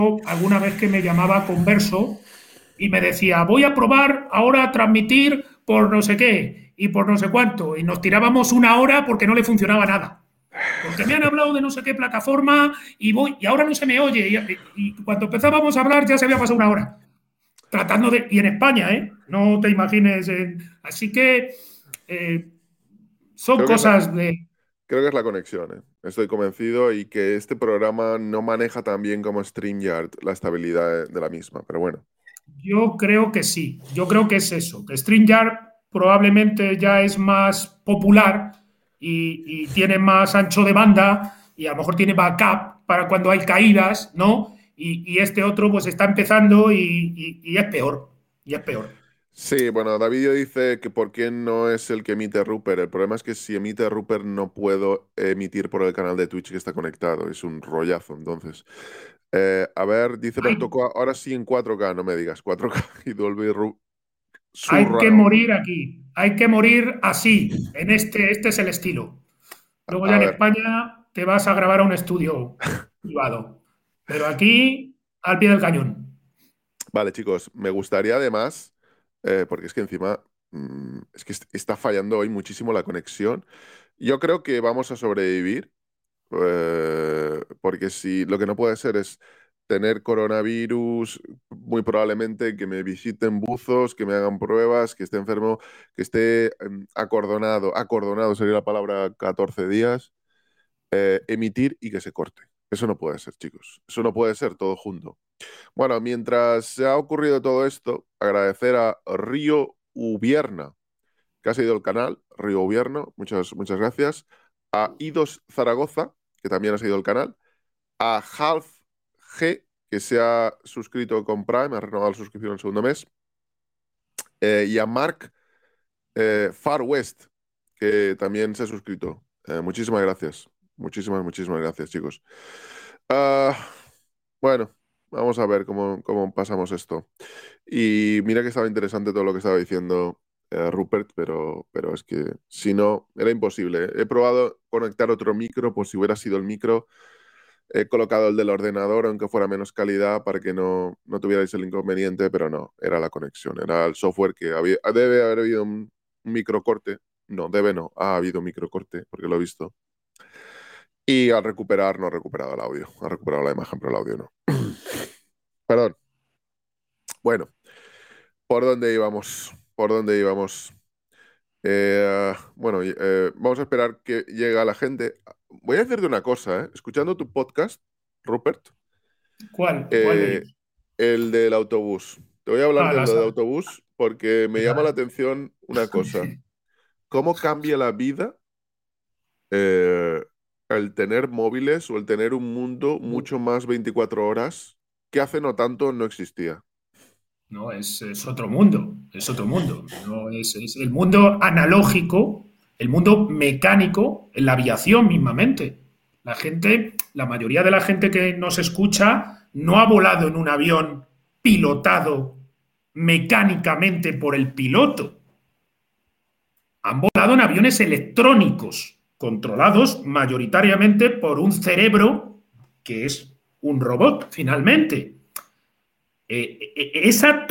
alguna vez que me llamaba Converso y me decía, voy a probar ahora a transmitir por no sé qué y por no sé cuánto. Y nos tirábamos una hora porque no le funcionaba nada. Porque me han hablado de no sé qué plataforma y ahora no se me oye. Y cuando empezábamos a hablar ya se había pasado una hora. Tratando de. Y en España, ¿eh? No te imagines. Así que eh, son Creo que es la, cosas de. creo que es la conexión, ¿eh? Estoy convencido y que este programa no maneja tan bien como StreamYard la estabilidad de la misma, pero bueno. Yo creo que sí, yo creo que es eso, que StreamYard probablemente ya es más popular y tiene más ancho de banda y a lo mejor tiene backup para cuando hay caídas, ¿no? Y este otro pues está empezando y es peor, y es peor. Sí, bueno, David dice que por qué no es el que emite Rupert. El problema es que si emite Rupert no puedo emitir por el canal de Twitch que está conectado. Es un rollazo, entonces. A ver, dice Hay, Bertocoa, ahora sí en 4K, no me digas 4K y Dolby hay que Surround. morir aquí, hay que morir así, este es el estilo. Luego ya A en ver, España te vas a grabar a un estudio privado, pero aquí al pie del cañón. vale, chicos, me gustaría además, porque es que encima es que está fallando hoy muchísimo la conexión. Yo creo que vamos a sobrevivir, porque si lo que no puede ser es tener coronavirus, muy probablemente que me visiten buzos, que me hagan pruebas, que esté enfermo, que esté acordonado sería la palabra 14 días, emitir y que se corte. Eso no puede ser, chicos. Eso no puede ser todo junto. Bueno, mientras se ha ocurrido todo esto, agradecer a Río Ubierna, que ha seguido el canal, Río Ubierno, muchas gracias. A Idos Zaragoza, que también ha seguido el canal. A Half G, que se ha suscrito con Prime, ha renovado la suscripción el segundo mes. Y a Mark Far West, que también se ha suscrito. Muchísimas gracias. Muchísimas gracias, chicos. Ah, bueno, vamos a ver cómo pasamos esto. Y mira que estaba interesante todo lo que estaba diciendo Rupert, pero es que si no, era imposible. He probado conectar otro micro, por si hubiera sido el micro. He colocado el del ordenador, aunque fuera menos calidad, para que no tuvierais el inconveniente, pero no, era la conexión, era el software que había. Debe haber habido un microcorte. No, debe no, ha habido un microcorte, porque lo he visto. Y al recuperar, no ha recuperado el audio. Ha recuperado la imagen, pero el audio no. Perdón. Bueno, ¿por dónde íbamos? ¿Por dónde íbamos? Bueno, vamos a esperar que llegue la gente. Voy a decirte una cosa, ¿eh? Escuchando tu podcast, Rupert, ¿Cuál de eh, ellos? el del autobús. Te voy a hablar Ah, del la del saga. autobús porque me llama la atención una cosa. ¿Cómo cambia la vida eh, el tener móviles o el tener un mundo mucho más 24 horas que hace no tanto no existía? No, es otro mundo, es otro mundo. No, es el mundo analógico, el mundo mecánico, en la aviación mismamente. La gente, la mayoría de la gente que nos escucha no ha volado en un avión pilotado mecánicamente por el piloto. Han volado en aviones electrónicos, controlados mayoritariamente por un cerebro que es un robot, finalmente. Esa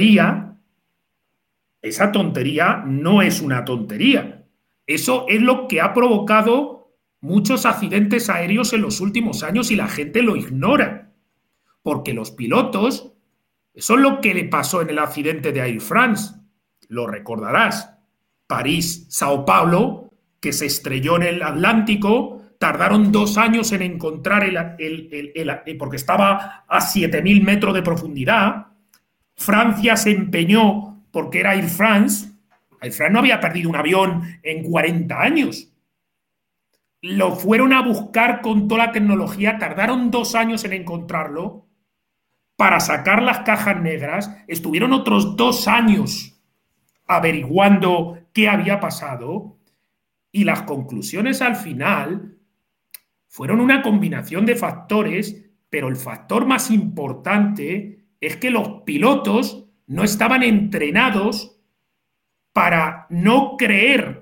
tontería no es una tontería. Eso es lo que ha provocado muchos accidentes aéreos en los últimos años y la gente lo ignora. Porque los pilotos, eso es lo que le pasó en el accidente de Air France. Lo recordarás. París, Sao Paulo, que se estrelló en el Atlántico, tardaron 2 años en encontrar porque estaba a 7.000 metros de profundidad. Francia se empeñó porque era Air France. Air France no había perdido un avión en 40 años. Lo fueron a buscar con toda la tecnología, tardaron 2 años en encontrarlo para sacar las cajas negras, estuvieron otros 2 años averiguando qué había pasado y las conclusiones al final fueron una combinación de factores, pero el factor más importante es que los pilotos no estaban entrenados para no creer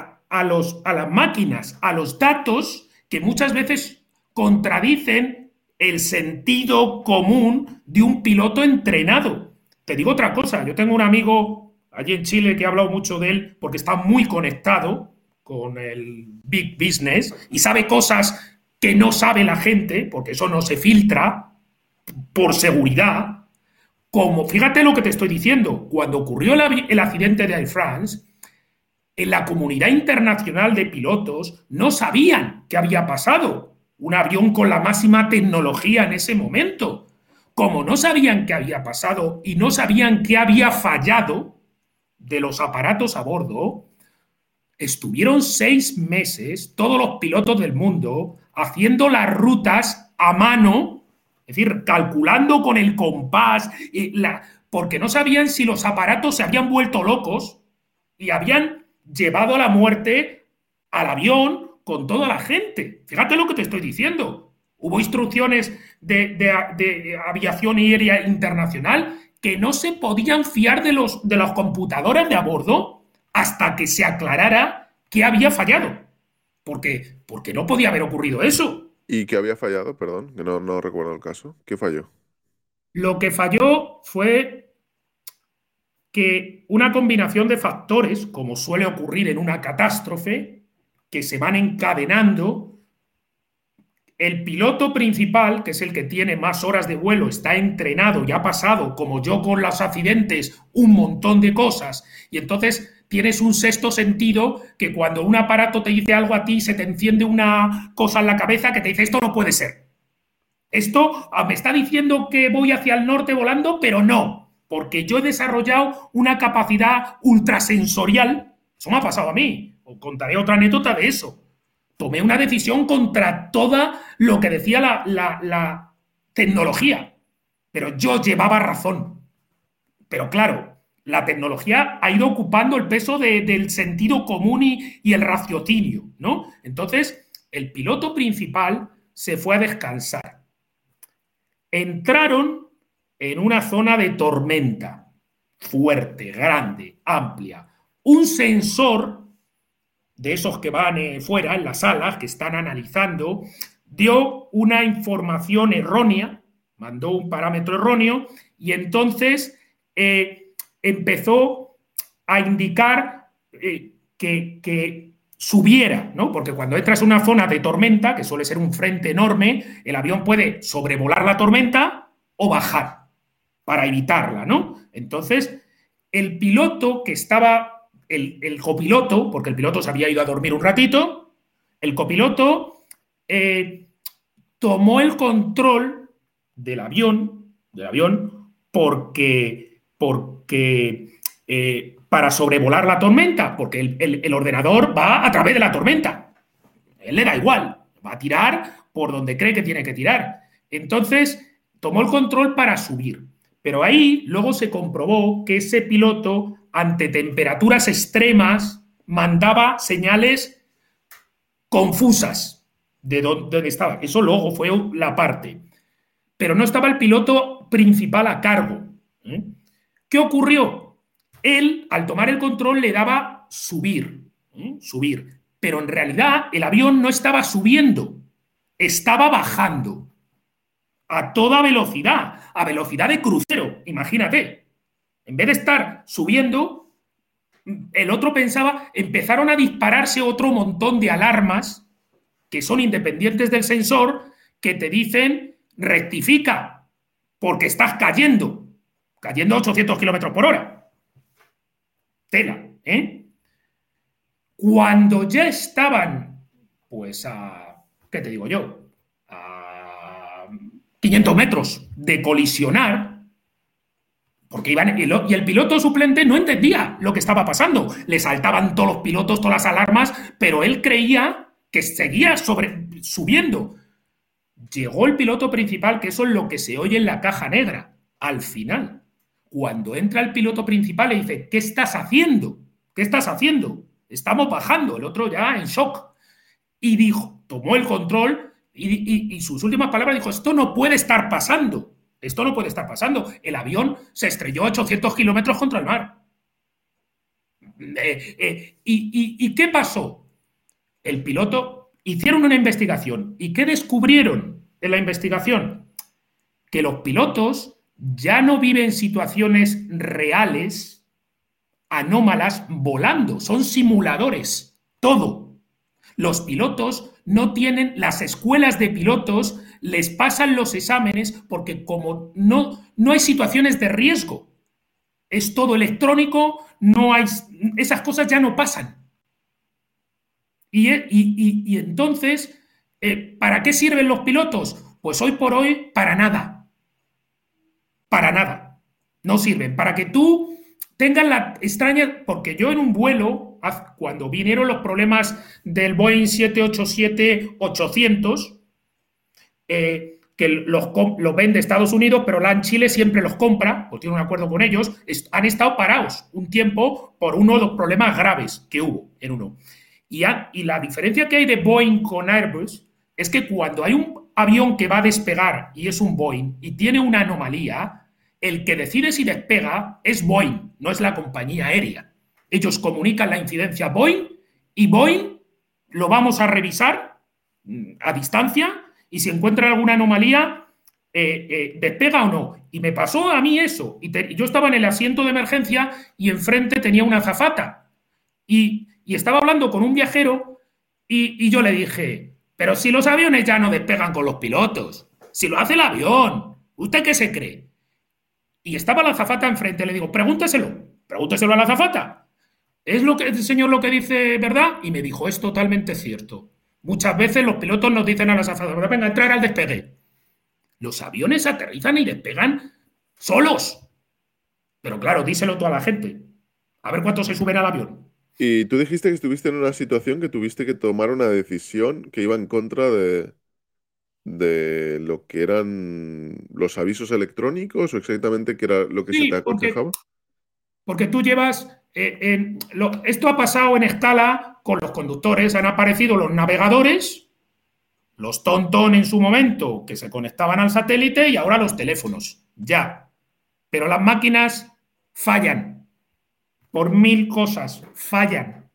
a las máquinas, a los datos que muchas veces contradicen el sentido común de un piloto entrenado. Te digo otra cosa, yo tengo un amigo allí en Chile que ha hablado mucho de él porque está muy conectado con el big business y sabe cosas que no sabe la gente, porque eso no se filtra por seguridad. Como, fíjate lo que te estoy diciendo, cuando ocurrió el accidente de Air France, en la comunidad internacional de pilotos no sabían qué había pasado. Un avión con la máxima tecnología en ese momento. Como no sabían qué había pasado y no sabían qué había fallado de los aparatos a bordo, estuvieron 6 meses todos los pilotos del mundo haciendo las rutas a mano, es decir, calculando con el compás, porque no sabían si los aparatos se habían vuelto locos y habían llevado a la muerte al avión con toda la gente. Fíjate lo que te estoy diciendo. Hubo instrucciones de aviación aérea internacional que no se podían fiar de las computadoras de a bordo hasta que se aclarara qué había fallado. Porque no podía haber ocurrido eso. ¿Y qué había fallado? Perdón, que no recuerdo el caso. ¿Qué falló? Lo que falló fue que una combinación de factores, como suele ocurrir en una catástrofe, que se van encadenando. El piloto principal, que es el que tiene más horas de vuelo, está entrenado y ha pasado, como yo con los accidentes, un montón de cosas. Y entonces tienes un sexto sentido que cuando un aparato te dice algo a ti, se te enciende una cosa en la cabeza que te dice, esto no puede ser. Esto me está diciendo que voy hacia el norte volando, pero no, porque yo he desarrollado una capacidad ultrasensorial. Eso me ha pasado a mí. Os contaré otra anécdota de eso. Tomé una decisión contra todo lo que decía la tecnología, pero yo llevaba razón. Pero claro, la tecnología ha ido ocupando el peso del sentido común y el raciocinio, ¿no? Entonces, el piloto principal se fue a descansar. Entraron en una zona de tormenta fuerte, grande, amplia. Un sensor de esos que van fuera, en las salas, que están analizando, dio una información errónea, mandó un parámetro erróneo y entonces empezó a indicar que subiera, ¿no? Porque cuando entras en una zona de tormenta, que suele ser un frente enorme, el avión puede sobrevolar la tormenta o bajar para evitarla, ¿no? Entonces, el piloto que estaba, el copiloto, porque el piloto se había ido a dormir un ratito, el copiloto tomó el control del avión porque para sobrevolar la tormenta, porque el ordenador va a través de la tormenta. Él le da igual, va a tirar por donde cree que tiene que tirar. Entonces, tomó el control para subir. Pero ahí luego se comprobó que ese piloto, ante temperaturas extremas, mandaba señales confusas de dónde estaba. Eso luego fue la parte. Pero no estaba el piloto principal a cargo. ¿Qué ocurrió? Él, al tomar el control, le daba subir. Subir. Pero en realidad el avión no estaba subiendo, estaba bajando a toda velocidad, a velocidad de crucero, imagínate. En vez de estar subiendo, el otro pensaba, empezaron a dispararse otro montón de alarmas que son independientes del sensor que te dicen rectifica porque estás cayendo a 800 kilómetros por hora. Tela, ¿eh? Cuando ya estaban, pues ¿qué te digo yo? A 500 metros de colisionar, porque iban, y el piloto suplente no entendía lo que estaba pasando. Le saltaban todos los pilotos, todas las alarmas, pero él creía que seguía subiendo. Llegó el piloto principal, que eso es lo que se oye en la caja negra, al final. Cuando entra el piloto principal le dice, ¿qué estás haciendo? ¿Qué estás haciendo? Estamos bajando. El otro ya en shock. Y dijo, tomó el control y sus últimas palabras dijo, esto no puede estar pasando. Esto no puede estar pasando. El avión se estrelló a 800 kilómetros contra el mar. ¿Y qué pasó? El piloto hicieron una investigación. ¿Y qué descubrieron? en la investigación? Que los pilotos ya no viven situaciones reales, anómalas, volando. Son simuladores. Todo. Los pilotos no tienen, las escuelas de pilotos les pasan los exámenes porque como no hay situaciones de riesgo, es todo electrónico, no hay, esas cosas ya no pasan. Y entonces, ¿para qué sirven los pilotos? Pues hoy por hoy, para nada. Para nada. No sirven. Para que tú tengas la extraña. Porque yo en un vuelo, cuando vinieron los problemas del Boeing 787-800, que los vende Estados Unidos, pero la en Chile siempre los compra, pues tiene un acuerdo con ellos, han estado parados un tiempo por uno de los problemas graves que hubo en uno. Y la diferencia que hay de Boeing con Airbus es que cuando hay un avión que va a despegar y es un Boeing y tiene una anomalía, el que decide si despega es Boeing, no es la compañía aérea. Ellos comunican la incidencia a Boeing y Boeing lo vamos a revisar a distancia y si encuentra alguna anomalía, despega o no. Y me pasó a mí eso. Yo estaba en el asiento de emergencia y enfrente tenía una azafata. Y estaba hablando con un viajero y yo le dije, pero si los aviones ya no despegan con los pilotos, si lo hace el avión, ¿usted qué se cree? Y estaba la azafata enfrente, le digo, pregúnteselo a la azafata. ¿Es lo que el señor lo que dice, verdad? Y me dijo, es totalmente cierto. Muchas veces los pilotos nos dicen a las azafatas, venga, entrar al despegue. Los aviones aterrizan y despegan solos. Pero claro, díselo tú a la gente. A ver cuántos se suben al avión. Y tú dijiste que estuviste en una situación que tuviste que tomar una decisión que iba en contra de lo que eran los avisos electrónicos o exactamente qué era lo que se te Sí, porque, aconsejaba. porque tú llevas... esto ha pasado en escala con los conductores. Han aparecido los navegadores, los TomTom en su momento, que se conectaban al satélite, y ahora los teléfonos. Ya. Pero las máquinas fallan. Por mil cosas. Fallan.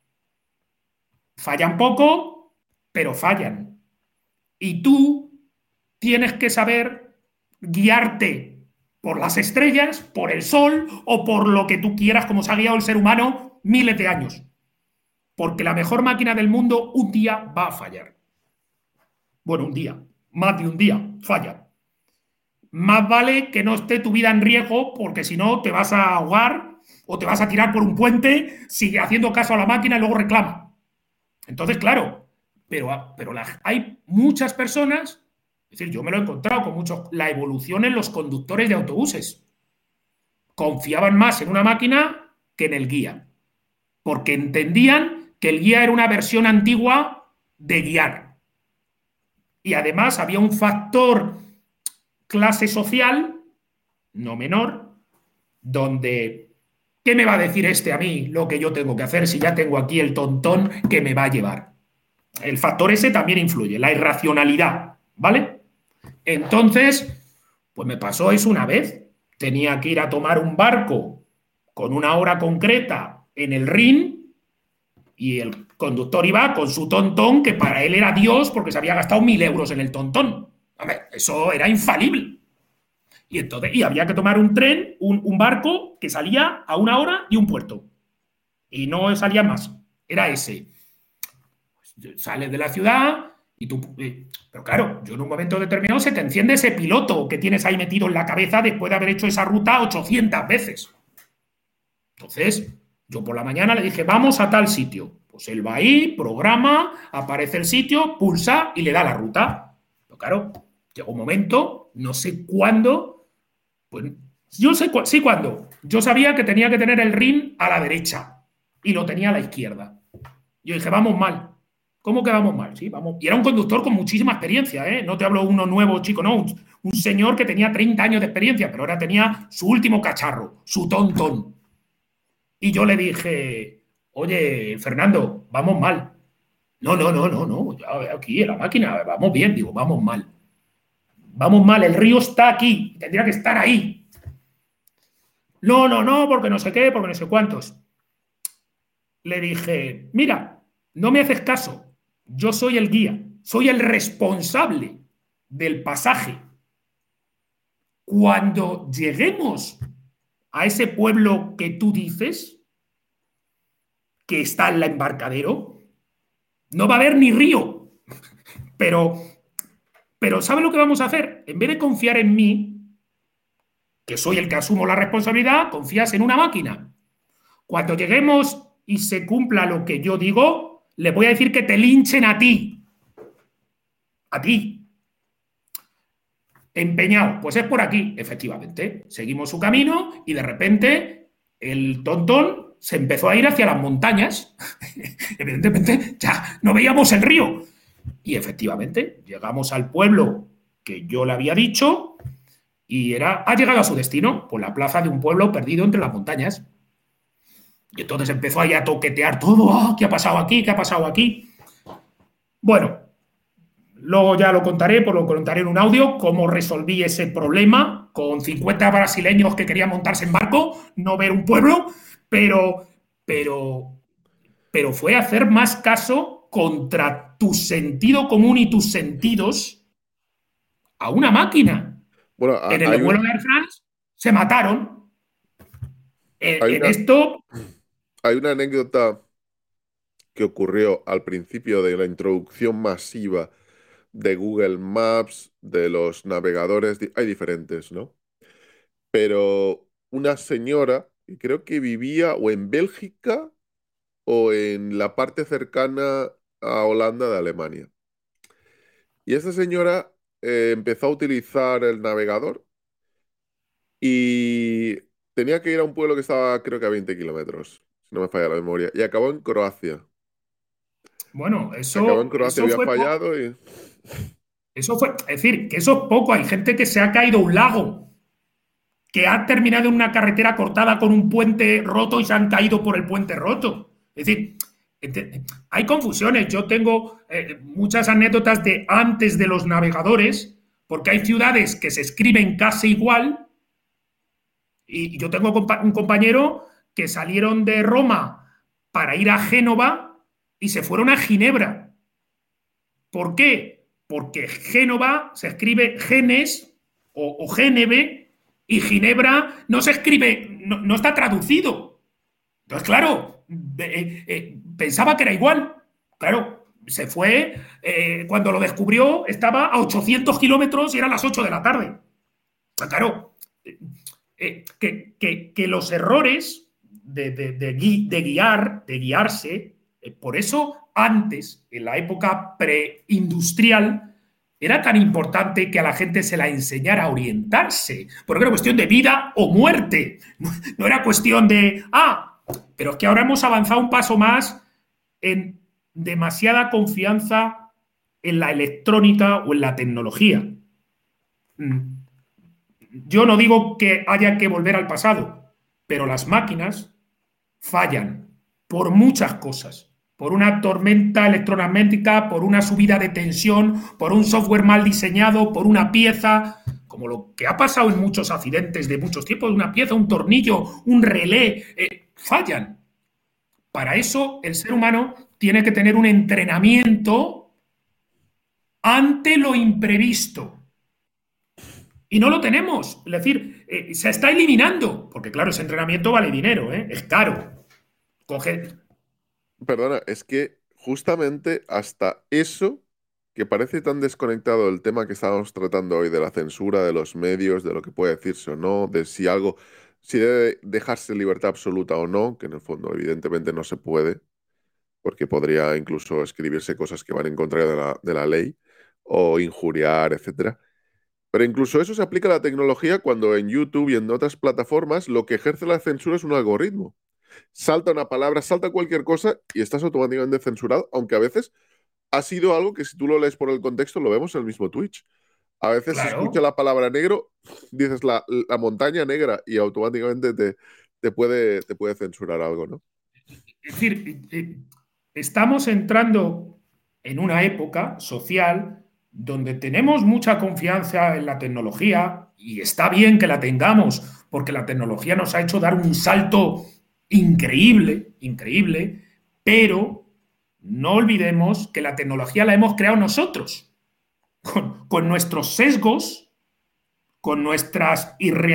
Fallan poco, pero fallan. Y tú tienes que saber guiarte por las estrellas, por el sol o por lo que tú quieras, como se ha guiado el ser humano miles de años. Porque la mejor máquina del mundo un día va a fallar. Bueno, un día, más de un día, falla. Más vale que no esté tu vida en riesgo porque si no te vas a ahogar o te vas a tirar por un puente, sigue haciendo caso a la máquina y luego reclama. Entonces, claro, pero hay muchas personas, es decir, yo me lo he encontrado con muchos, la evolución en los conductores de autobuses. Confiaban más en una máquina que en el guía, porque entendían que el guía era una versión antigua de guiar. Y además había un factor clase social, no menor, donde, ¿qué me va a decir este a mí lo que yo tengo que hacer si ya tengo aquí el tontón que me va a llevar? El factor ese también influye, la irracionalidad, ¿vale? Entonces, pues me pasó eso una vez. Tenía que ir a tomar un barco con una hora concreta en el Rin y el conductor iba con su tontón, que para él era Dios porque se había gastado 1.000 euros en el tontón. Hombre, eso era infalible. Y había que tomar un tren, un barco que salía a una hora y un puerto. Y no salía más. Era ese. Sales de la ciudad y tú... pero claro, yo en un momento determinado se te enciende ese piloto que tienes ahí metido en la cabeza después de haber hecho esa ruta 800 veces. Entonces, yo por la mañana le dije, vamos a tal sitio. Pues él va ahí, programa, aparece el sitio, pulsa y le da la ruta. Pero claro, llegó un momento, no sé cuándo, pues yo sé sí cuándo. Yo sabía que tenía que tener el rin a la derecha y lo tenía a la izquierda. Yo dije, vamos mal. ¿Cómo que vamos mal? Sí, vamos. Y era un conductor con muchísima experiencia, ¿eh? No te hablo uno nuevo, chico, no. Un señor que tenía 30 años de experiencia, pero ahora tenía su último cacharro, su tontón. Y yo le dije, oye, Fernando, vamos mal. No, ya aquí en la máquina, vamos bien, digo, vamos mal. Vamos mal, el río está aquí, tendría que estar ahí. No, porque no sé qué, porque no sé cuántos. Le dije, mira, no me haces caso, yo soy el guía, soy el responsable del pasaje. Cuando lleguemos a ese pueblo que tú dices, que está en el embarcadero, no va a haber ni río. Pero, pero ¿sabe lo que vamos a hacer? En vez de confiar en mí, que soy el que asumo la responsabilidad, confías en una máquina. Cuando lleguemos y se cumpla lo que yo digo, le voy a decir que te linchen a ti. A ti. Empeñado. Pues es por aquí, efectivamente. Seguimos su camino y de repente el tontón se empezó a ir hacia las montañas. Evidentemente ya no veíamos el río. Y efectivamente llegamos al pueblo que yo le había dicho y ha llegado a su destino, por la plaza de un pueblo perdido entre las montañas. Y entonces empezó ahí a toquetear todo. Oh, ¿qué ha pasado aquí? ¿Qué ha pasado aquí? Bueno, luego ya lo contaré, pues lo contaré en un audio, cómo resolví ese problema con 50 brasileños que querían montarse en barco, no ver un pueblo, pero, pero, pero fue hacer más caso contra tu sentido común y tus sentidos a una máquina. Bueno, En el vuelo de Air France se mataron. hay En una, esto, hay una anécdota que ocurrió al principio de la introducción masiva de Google Maps, de los navegadores, hay diferentes, ¿no? Pero una señora, que creo que vivía o en Bélgica o en la parte cercana a Holanda de Alemania. Y esta señora empezó a utilizar el navegador y tenía que ir a un pueblo que estaba creo que a 20 kilómetros, si no me falla la memoria, y acabó en Croacia. bueno, Acabó en eso, Croacia, eso había fue fallado y... eso fue, es decir, que eso es poco. Hay gente que se ha caído a un lago, que ha terminado en una carretera cortada con un puente roto y se han caído por el puente roto. Es decir, hay confusiones. Yo tengo muchas anécdotas de antes de los navegadores, porque hay ciudades que se escriben casi igual. Y yo tengo un compañero que salieron de Roma para ir a Génova y se fueron a Ginebra. ¿Por qué? Porque Génova se escribe Genes o Géneve y Ginebra no se escribe, no está traducido. Entonces, claro, pensaba que era igual. Claro, se fue, cuando lo descubrió estaba a 800 kilómetros y eran las 8 de la tarde. Claro, que los errores de guiarse, por eso antes, en la época preindustrial, era tan importante que a la gente se la enseñara a orientarse, porque era cuestión de vida o muerte, no era cuestión de, pero es que ahora hemos avanzado un paso más en demasiada confianza en la electrónica o en la tecnología. Yo no digo que haya que volver al pasado, pero las máquinas fallan por muchas cosas. Por una tormenta electromagnética, por una subida de tensión, por un software mal diseñado, por una pieza, como lo que ha pasado en muchos accidentes de muchos tiempos, una pieza, un tornillo, un relé, fallan. Para eso el ser humano tiene que tener un entrenamiento ante lo imprevisto. Y no lo tenemos. Es decir, se está eliminando. Porque, claro, ese entrenamiento vale dinero, ¿eh? Es caro. Coge. Perdona, es que justamente hasta eso, que parece tan desconectado del tema que estábamos tratando hoy, de la censura de los medios, de lo que puede decirse o no, de si algo, si debe dejarse libertad absoluta o no, que en el fondo evidentemente no se puede, porque podría incluso escribirse cosas que van en contra de la ley o injuriar, etcétera. Pero incluso eso se aplica a la tecnología cuando en YouTube y en otras plataformas lo que ejerce la censura es un algoritmo. Salta una palabra, salta cualquier cosa y estás automáticamente censurado, aunque a veces ha sido algo que si tú lo lees por el contexto lo vemos en el mismo Twitch. A veces se escucha Claro. la palabra negro, dices la montaña negra y automáticamente te puede censurar algo, ¿no? Es decir, estamos entrando en una época social donde tenemos mucha confianza en la tecnología y está bien que la tengamos porque la tecnología nos ha hecho dar un salto increíble, increíble, pero no olvidemos que la tecnología la hemos creado nosotros. con nuestros sesgos, con nuestras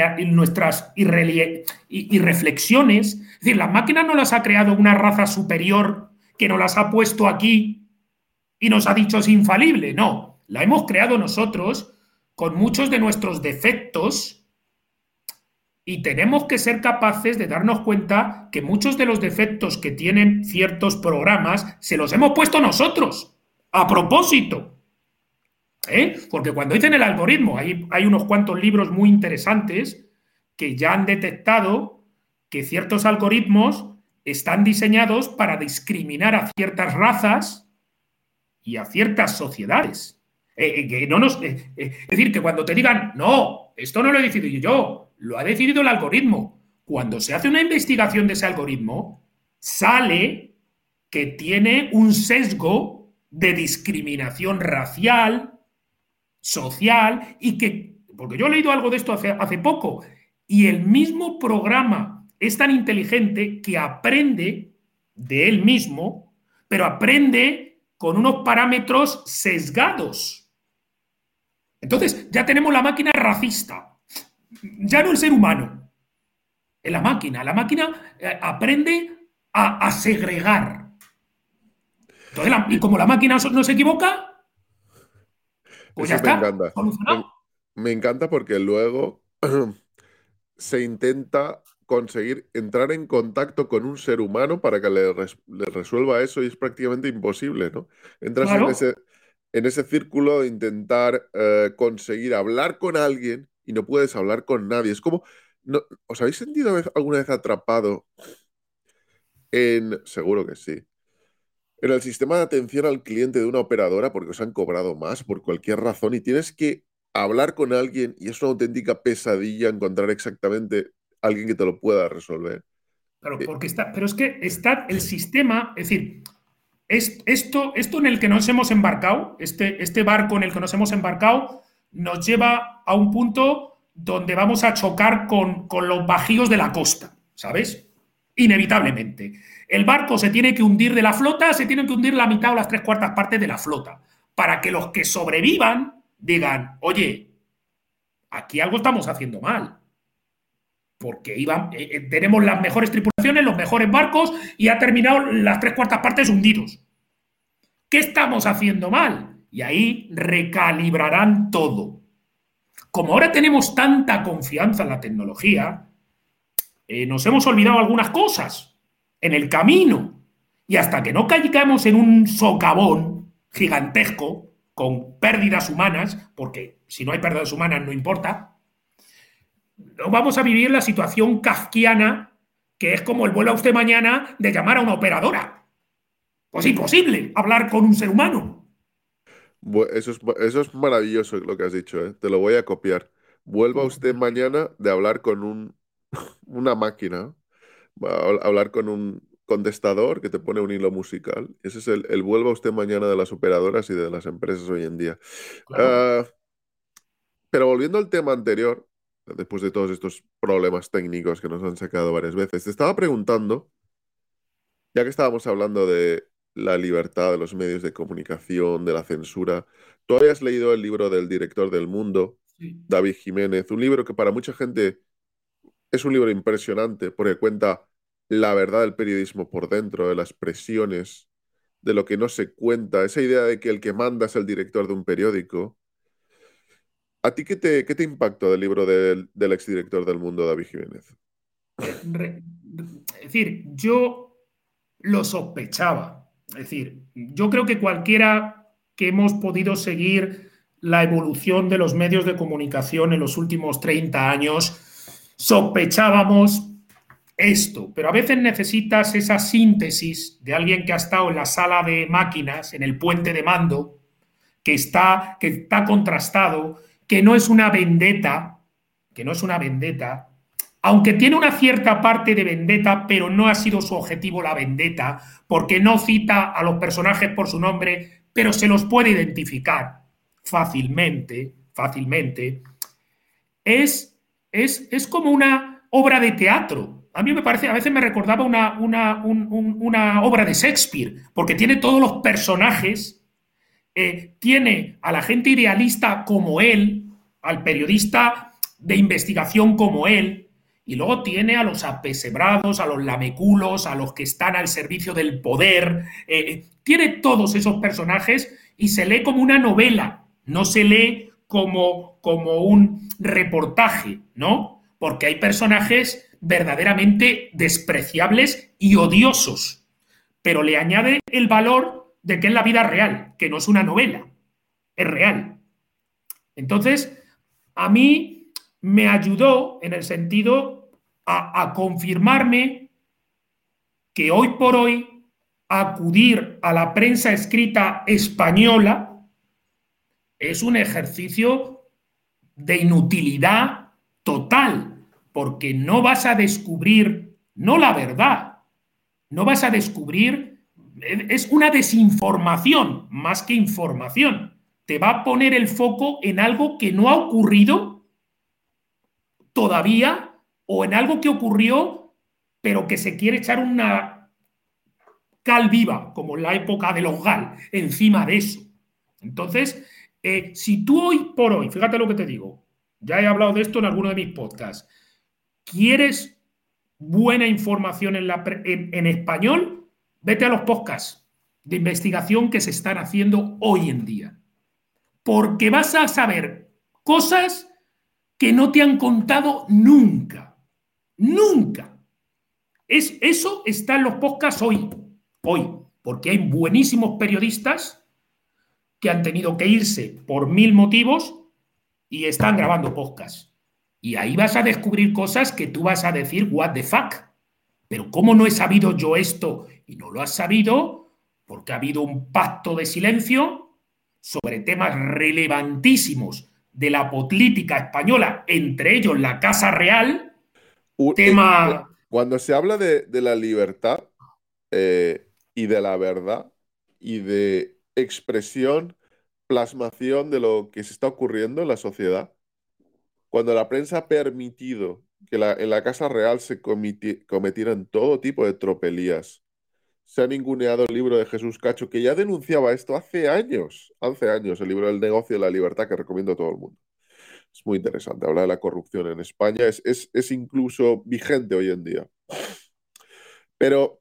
irreflexiones. Es decir, las máquinas no las ha creado una raza superior que nos las ha puesto aquí y nos ha dicho es infalible. No, la hemos creado nosotros con muchos de nuestros defectos y tenemos que ser capaces de darnos cuenta que muchos de los defectos que tienen ciertos programas se los hemos puesto nosotros, a propósito. Porque cuando dicen el algoritmo, hay unos cuantos libros muy interesantes que ya han detectado que ciertos algoritmos están diseñados para discriminar a ciertas razas y a ciertas sociedades. Es decir, que cuando te digan, no, esto no lo he decidido yo, lo ha decidido el algoritmo. Cuando se hace una investigación de ese algoritmo, sale que tiene un sesgo de discriminación racial, social, y que, porque yo he leído algo de esto hace poco, y el mismo programa es tan inteligente que aprende de él mismo, pero aprende con unos parámetros sesgados. Entonces, ya tenemos la máquina racista, ya no el ser humano, es la máquina. La máquina aprende a segregar. Entonces, y como la máquina no se equivoca, pues ya Eso me está, encanta. solucionado. Me encanta porque luego se intenta conseguir entrar en contacto con un ser humano para que le resuelva eso y es prácticamente imposible, ¿no? Entras Claro, en ese círculo de intentar conseguir hablar con alguien y no puedes hablar con nadie. Es como, no, ¿os habéis sentido alguna vez atrapado seguro que sí, en el sistema de atención al cliente de una operadora porque os han cobrado más por cualquier razón y tienes que hablar con alguien y es una auténtica pesadilla encontrar exactamente alguien que te lo pueda resolver? claro, Eh, porque está, pero es que está el sistema, es decir, esto en el que nos hemos embarcado, este barco en el que nos hemos embarcado, nos lleva a un punto donde vamos a chocar con los bajíos de la costa, ¿sabes? Inevitablemente. El barco se tiene que hundir de la flota, se tiene que hundir la mitad o las tres cuartas partes de la flota, para que los que sobrevivan digan, oye, aquí algo estamos haciendo mal porque tenemos las mejores tripulaciones, los mejores barcos y ha terminado las tres cuartas partes hundidos. ¿Qué estamos haciendo mal? Y ahí recalibrarán todo. Como ahora tenemos tanta confianza en la tecnología, nos hemos olvidado algunas cosas en el camino. Y hasta que no caigamos en un socavón gigantesco con pérdidas humanas, porque si no hay pérdidas humanas no importa, no vamos a vivir la situación kafkiana que es como el vuelo a usted mañana de llamar a una operadora. Pues imposible hablar con un ser humano. Eso es maravilloso lo que has dicho, ¿eh? Te lo voy a copiar. Vuelva usted mañana de hablar con una máquina, va a hablar con un contestador que te pone un hilo musical. Ese es el vuelva usted mañana de las operadoras y de las empresas hoy en día. Claro. Ah, pero volviendo al tema anterior, después de todos estos problemas técnicos que nos han sacado varias veces, te estaba preguntando, ya que estábamos hablando de la libertad de los medios de comunicación, de la censura, tú habías leído el libro del director del Mundo, Sí. David Jiménez, un libro que para mucha gente es un libro impresionante porque cuenta la verdad del periodismo por dentro, de las presiones, de lo que no se cuenta, esa idea de que el que manda es el director de un periódico. ¿A ti qué te impactó del libro del exdirector del Mundo, David Jiménez? Es decir, yo lo sospechaba. Es decir, yo creo que cualquiera que hemos podido seguir la evolución de los medios de comunicación en los últimos 30 años, sospechábamos esto, pero a veces necesitas esa síntesis de alguien que ha estado en la sala de máquinas, en el puente de mando, que está contrastado, que no es una vendetta, que no es una vendetta, aunque tiene una cierta parte de vendetta, pero no ha sido su objetivo la vendetta, porque no cita a los personajes por su nombre, pero se los puede identificar fácilmente, fácilmente. Es como una obra de teatro. A mí me parece, a veces me recordaba una obra de Shakespeare, porque tiene todos los personajes tiene a la gente idealista como él, al periodista de investigación como él, y luego tiene a los apesebrados, a los lameculos, a los que están al servicio del poder. Tiene todos esos personajes y se lee como una novela, no se lee como un reportaje, ¿no? Porque hay personajes verdaderamente despreciables y odiosos, pero le añade el valor de que es la vida real, que no es una novela, es real. Entonces, a mí me ayudó en el sentido a confirmarme que hoy por hoy acudir a la prensa escrita española es un ejercicio de inutilidad total, porque no vas a descubrir, no la verdad, no vas a descubrir, es una desinformación más que información. Te va a poner el foco en algo que no ha ocurrido todavía o en algo que ocurrió, pero que se quiere echar una cal viva, como en la época de los GAL, encima de eso. Entonces, si tú hoy por hoy, fíjate lo que te digo, ya he hablado de esto en alguno de mis podcasts, quieres buena información en español, vete a los podcasts de investigación que se están haciendo hoy en día. Porque vas a saber cosas que no te han contado nunca. Nunca. Eso está en los podcasts hoy. Hoy. Porque hay buenísimos periodistas que han tenido que irse por 1000 motivos y están grabando podcasts. Y ahí vas a descubrir cosas que tú vas a decir, what the fuck. Pero ¿cómo no he sabido yo esto? Y no lo has sabido porque ha habido un pacto de silencio sobre temas relevantísimos de la política española, entre ellos la Casa Real, tema... Cuando se habla de la libertad y de la verdad y de expresión, plasmación de lo que se está ocurriendo en la sociedad, cuando la prensa ha permitido que en la Casa Real se cometieran todo tipo de tropelías, se ha ninguneado el libro de Jesús Cacho, que ya denunciaba esto hace años, el libro del negocio de la libertad que recomiendo a todo el mundo. Es muy interesante, habla de la corrupción en España, es incluso vigente hoy en día. Pero,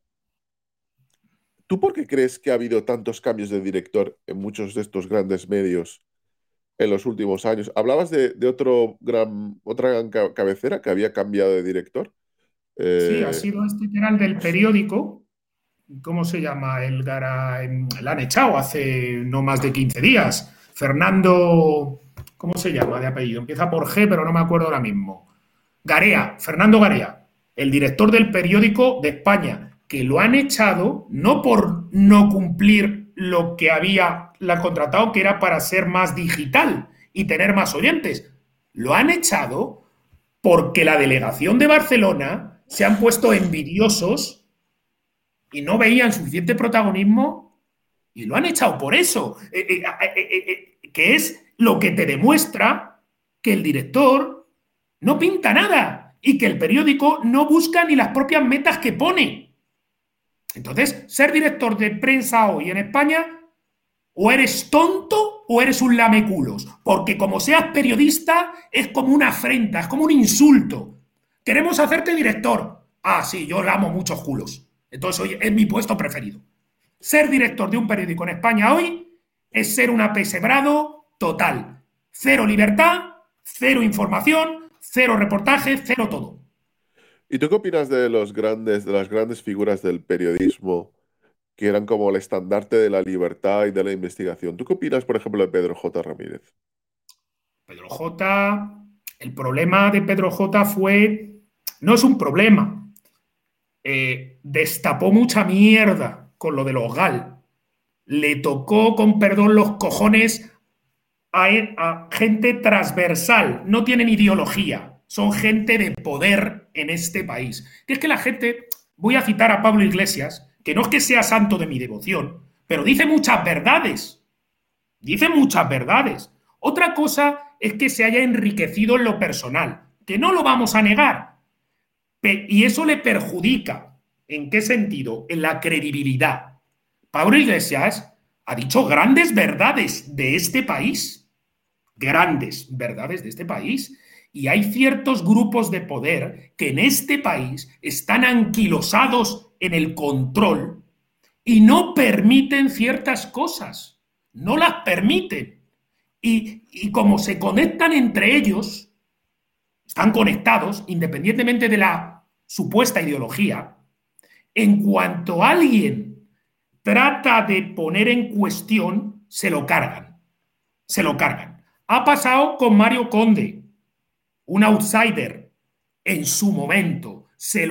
¿tú por qué crees que ha habido tantos cambios de director en muchos de estos grandes medios en los últimos años? Hablabas de otra gran cabecera que había cambiado de director. Sí, ha Eh, sido este que era el del periódico. ¿Cómo se llama? La han echado hace no más de 15 días. Fernando, ¿cómo se llama de apellido? Empieza por G, pero no me acuerdo ahora mismo. Garea, Fernando Garea, el director del periódico de España, que lo han echado no por no cumplir lo que había la contratado, que era para ser más digital y tener más oyentes. Lo han echado porque la delegación de Barcelona se han puesto envidiosos y no veían suficiente protagonismo y lo han echado por eso. Que es lo que te demuestra que el director no pinta nada y que el periódico no busca ni las propias metas que pone. Entonces, ser director de prensa hoy en España, o eres tonto o eres un lameculos, porque como seas periodista es como una afrenta, es como un insulto. Queremos hacerte director. Ah, sí, yo amo muchos culos. Entonces, oye, es mi puesto preferido. Ser director de un periódico en España hoy es ser un apesebrado total. Cero libertad, cero información, cero reportaje, cero todo. ¿Y tú qué opinas de de las grandes figuras del periodismo que eran como el estandarte de la libertad y de la investigación? ¿Tú qué opinas, por ejemplo, de Pedro J. Ramírez? Pedro J. El problema de Pedro J fue, no es un problema, destapó mucha mierda con lo de los GAL. Le tocó, con perdón, los cojones a gente transversal. No tienen ideología, son gente de poder en este país. Y es que la gente, voy a citar a Pablo Iglesias, que no es que sea santo de mi devoción, pero dice muchas verdades. Dice muchas verdades. Otra cosa es que se haya enriquecido en lo personal, que no lo vamos a negar. Y eso le perjudica. ¿En qué sentido? En la credibilidad. Pablo Iglesias Ha dicho grandes verdades de este país, grandes verdades de este país. Y hay ciertos grupos de poder que en este país están anquilosados en el control y no permiten ciertas cosas, no las permiten. Y como se conectan entre ellos, están conectados, independientemente de la supuesta ideología, en cuanto alguien trata de poner en cuestión, se lo cargan, se lo cargan. Ha pasado con Mario Conde, un outsider, en su momento,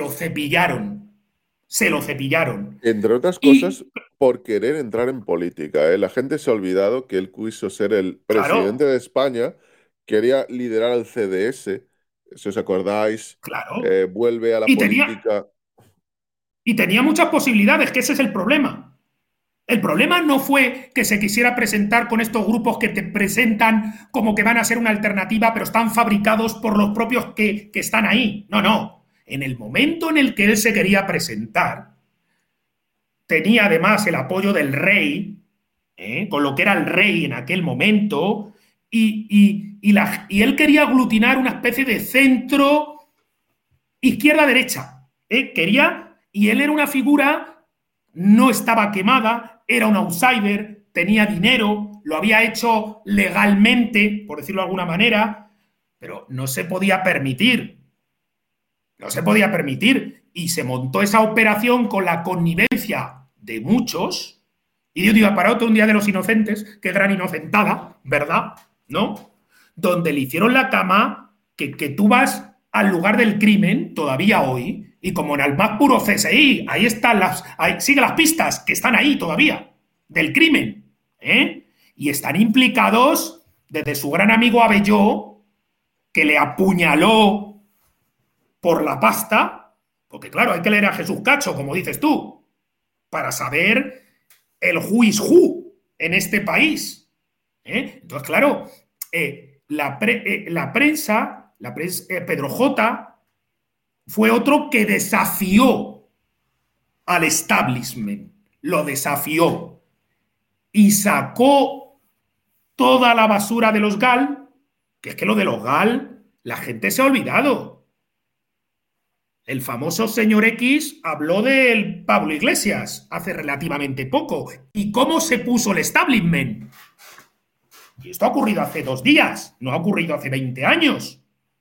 se lo cepillaron. Entre otras cosas, Y, por querer entrar en política, ¿eh? La gente se ha olvidado que él quiso ser el presidente claro, de España, quería liderar al CDS, si os acordáis, claro, vuelve a la y tenía, política. y tenía muchas posibilidades, que ese es el problema. El problema no fue que se quisiera presentar con estos grupos que te presentan como que van a ser una alternativa, pero están fabricados por los propios que están ahí. No, no. En el momento en el que él se quería presentar, tenía además el apoyo del rey, con lo que era el rey en aquel momento, y él quería aglutinar una especie de centro izquierda-derecha. Quería, y él era una figura, no estaba quemada, era un outsider, tenía dinero, lo había hecho legalmente, por decirlo de alguna manera, pero no se podía permitir, no se podía permitir. Y se montó esa operación con la connivencia de muchos. Y yo digo, para otro un día de los inocentes, qué gran inocentada, ¿verdad? ¿No? Donde le hicieron la cama que tú vas al lugar del crimen todavía hoy, y como en el más puro CSI, ahí están sigue las pistas que están ahí todavía, del crimen, ¿eh? Y están implicados desde su gran amigo Abelló, que le apuñaló por la pasta, porque claro, hay que leer a Jesús Cacho, como dices tú, para saber el who is who en este país. Entonces, claro, Pedro J. fue otro que desafió al establishment, lo desafió y sacó toda la basura de los GAL, que es que lo de los GAL, la gente se ha olvidado. El famoso señor X habló del Pablo Iglesias hace relativamente poco. ¿Y cómo se puso el establishment? Y esto ha ocurrido hace 2 días, no ha ocurrido hace 20 años.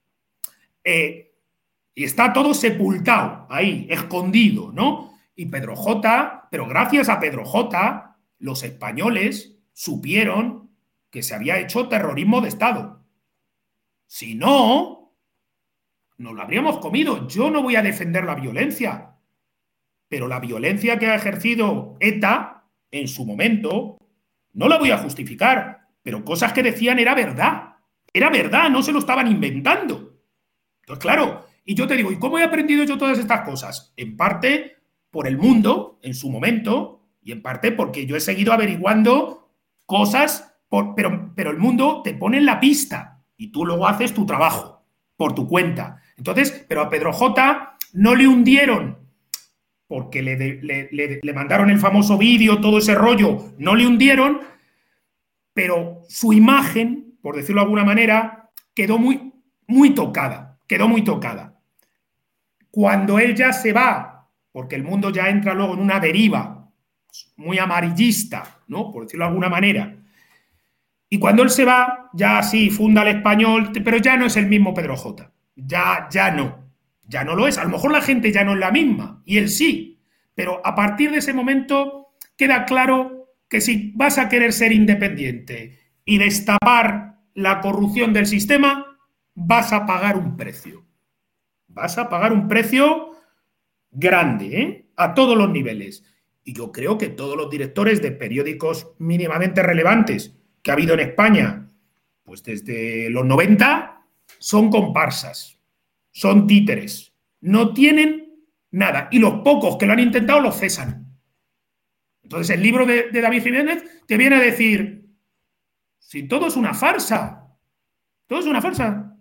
Y está todo sepultado ahí, escondido, ¿no? Y Pedro J, pero gracias a Pedro J, los españoles supieron que se había hecho terrorismo de Estado. Si no, nos lo habríamos comido. Yo no voy a defender la violencia, pero la violencia que ha ejercido ETA en su momento, no la voy a justificar, pero cosas que decían era verdad, no se lo estaban inventando. Entonces, claro, y yo te digo, ¿y cómo he aprendido yo todas estas cosas? En parte por el mundo en su momento y en parte porque yo he seguido averiguando cosas, pero el mundo te pone en la pista y tú luego haces tu trabajo por tu cuenta. Entonces, pero a Pedro J no le hundieron porque le mandaron el famoso vídeo, todo ese rollo, no le hundieron, pero su imagen, por decirlo de alguna manera, quedó muy tocada, quedó muy tocada. Cuando él ya se va, porque el mundo ya entra luego en una deriva muy amarillista, ¿no? Por decirlo de alguna manera. Y cuando él se va, ya sí funda el español, pero ya no es el mismo Pedro J. Ya no. Ya no lo es. A lo mejor la gente ya no es la misma, y él sí. Pero a partir de ese momento queda claro que si vas a querer ser independiente y destapar la corrupción del sistema, vas a pagar un precio. Vas a pagar un precio grande, a todos los niveles. Y yo creo que todos los directores de periódicos mínimamente relevantes que ha habido en España, pues desde los 90, son comparsas, son títeres, no tienen nada. Y los pocos que lo han intentado los cesan. Entonces el libro de David Jiménez te viene a decir, si todo es una farsa, todo es una farsa.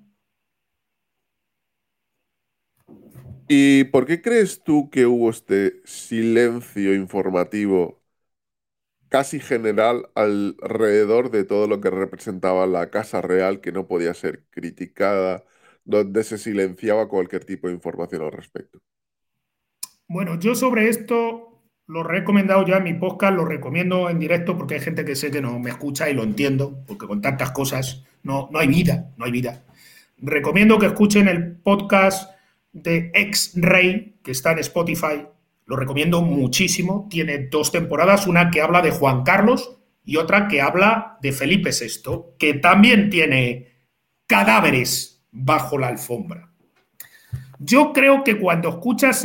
¿Y por qué crees tú que hubo este silencio informativo casi general alrededor de todo lo que representaba la Casa Real, que no podía ser criticada, donde se silenciaba cualquier tipo de información al respecto. Bueno, yo sobre esto lo he recomendado ya en mi podcast, lo recomiendo en directo porque hay gente que sé que no me escucha y lo entiendo, porque con tantas cosas no hay vida, no hay vida. Recomiendo que escuchen el podcast de X-Ray, que está en Spotify. Lo recomiendo muchísimo. Tiene 2 temporadas, una que habla de Juan Carlos y otra que habla de Felipe VI, que también tiene cadáveres bajo la alfombra. Yo creo que cuando escuchas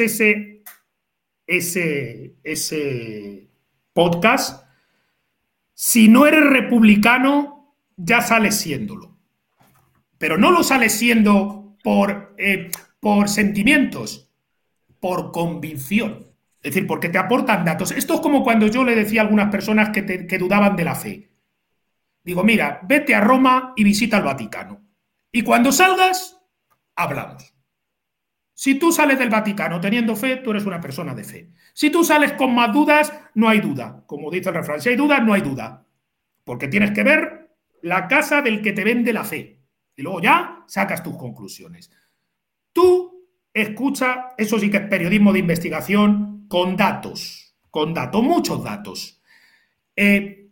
ese podcast, si no eres republicano, ya sales siéndolo. Pero no lo sales siendo por sentimientos, por convicción. Es decir, porque te aportan datos. Esto es como cuando yo le decía a algunas personas que dudaban de la fe. Digo, mira, vete a Roma y visita el Vaticano. Y cuando salgas, hablamos. Si tú sales del Vaticano teniendo fe, tú eres una persona de fe. Si tú sales con más dudas, no hay duda. Como dice el refrán, si hay duda, no hay duda. Porque tienes que ver la casa del que te vende la fe. Y luego ya sacas tus conclusiones. Tú escucha, eso sí que es periodismo de investigación con datos, muchos datos. Eh,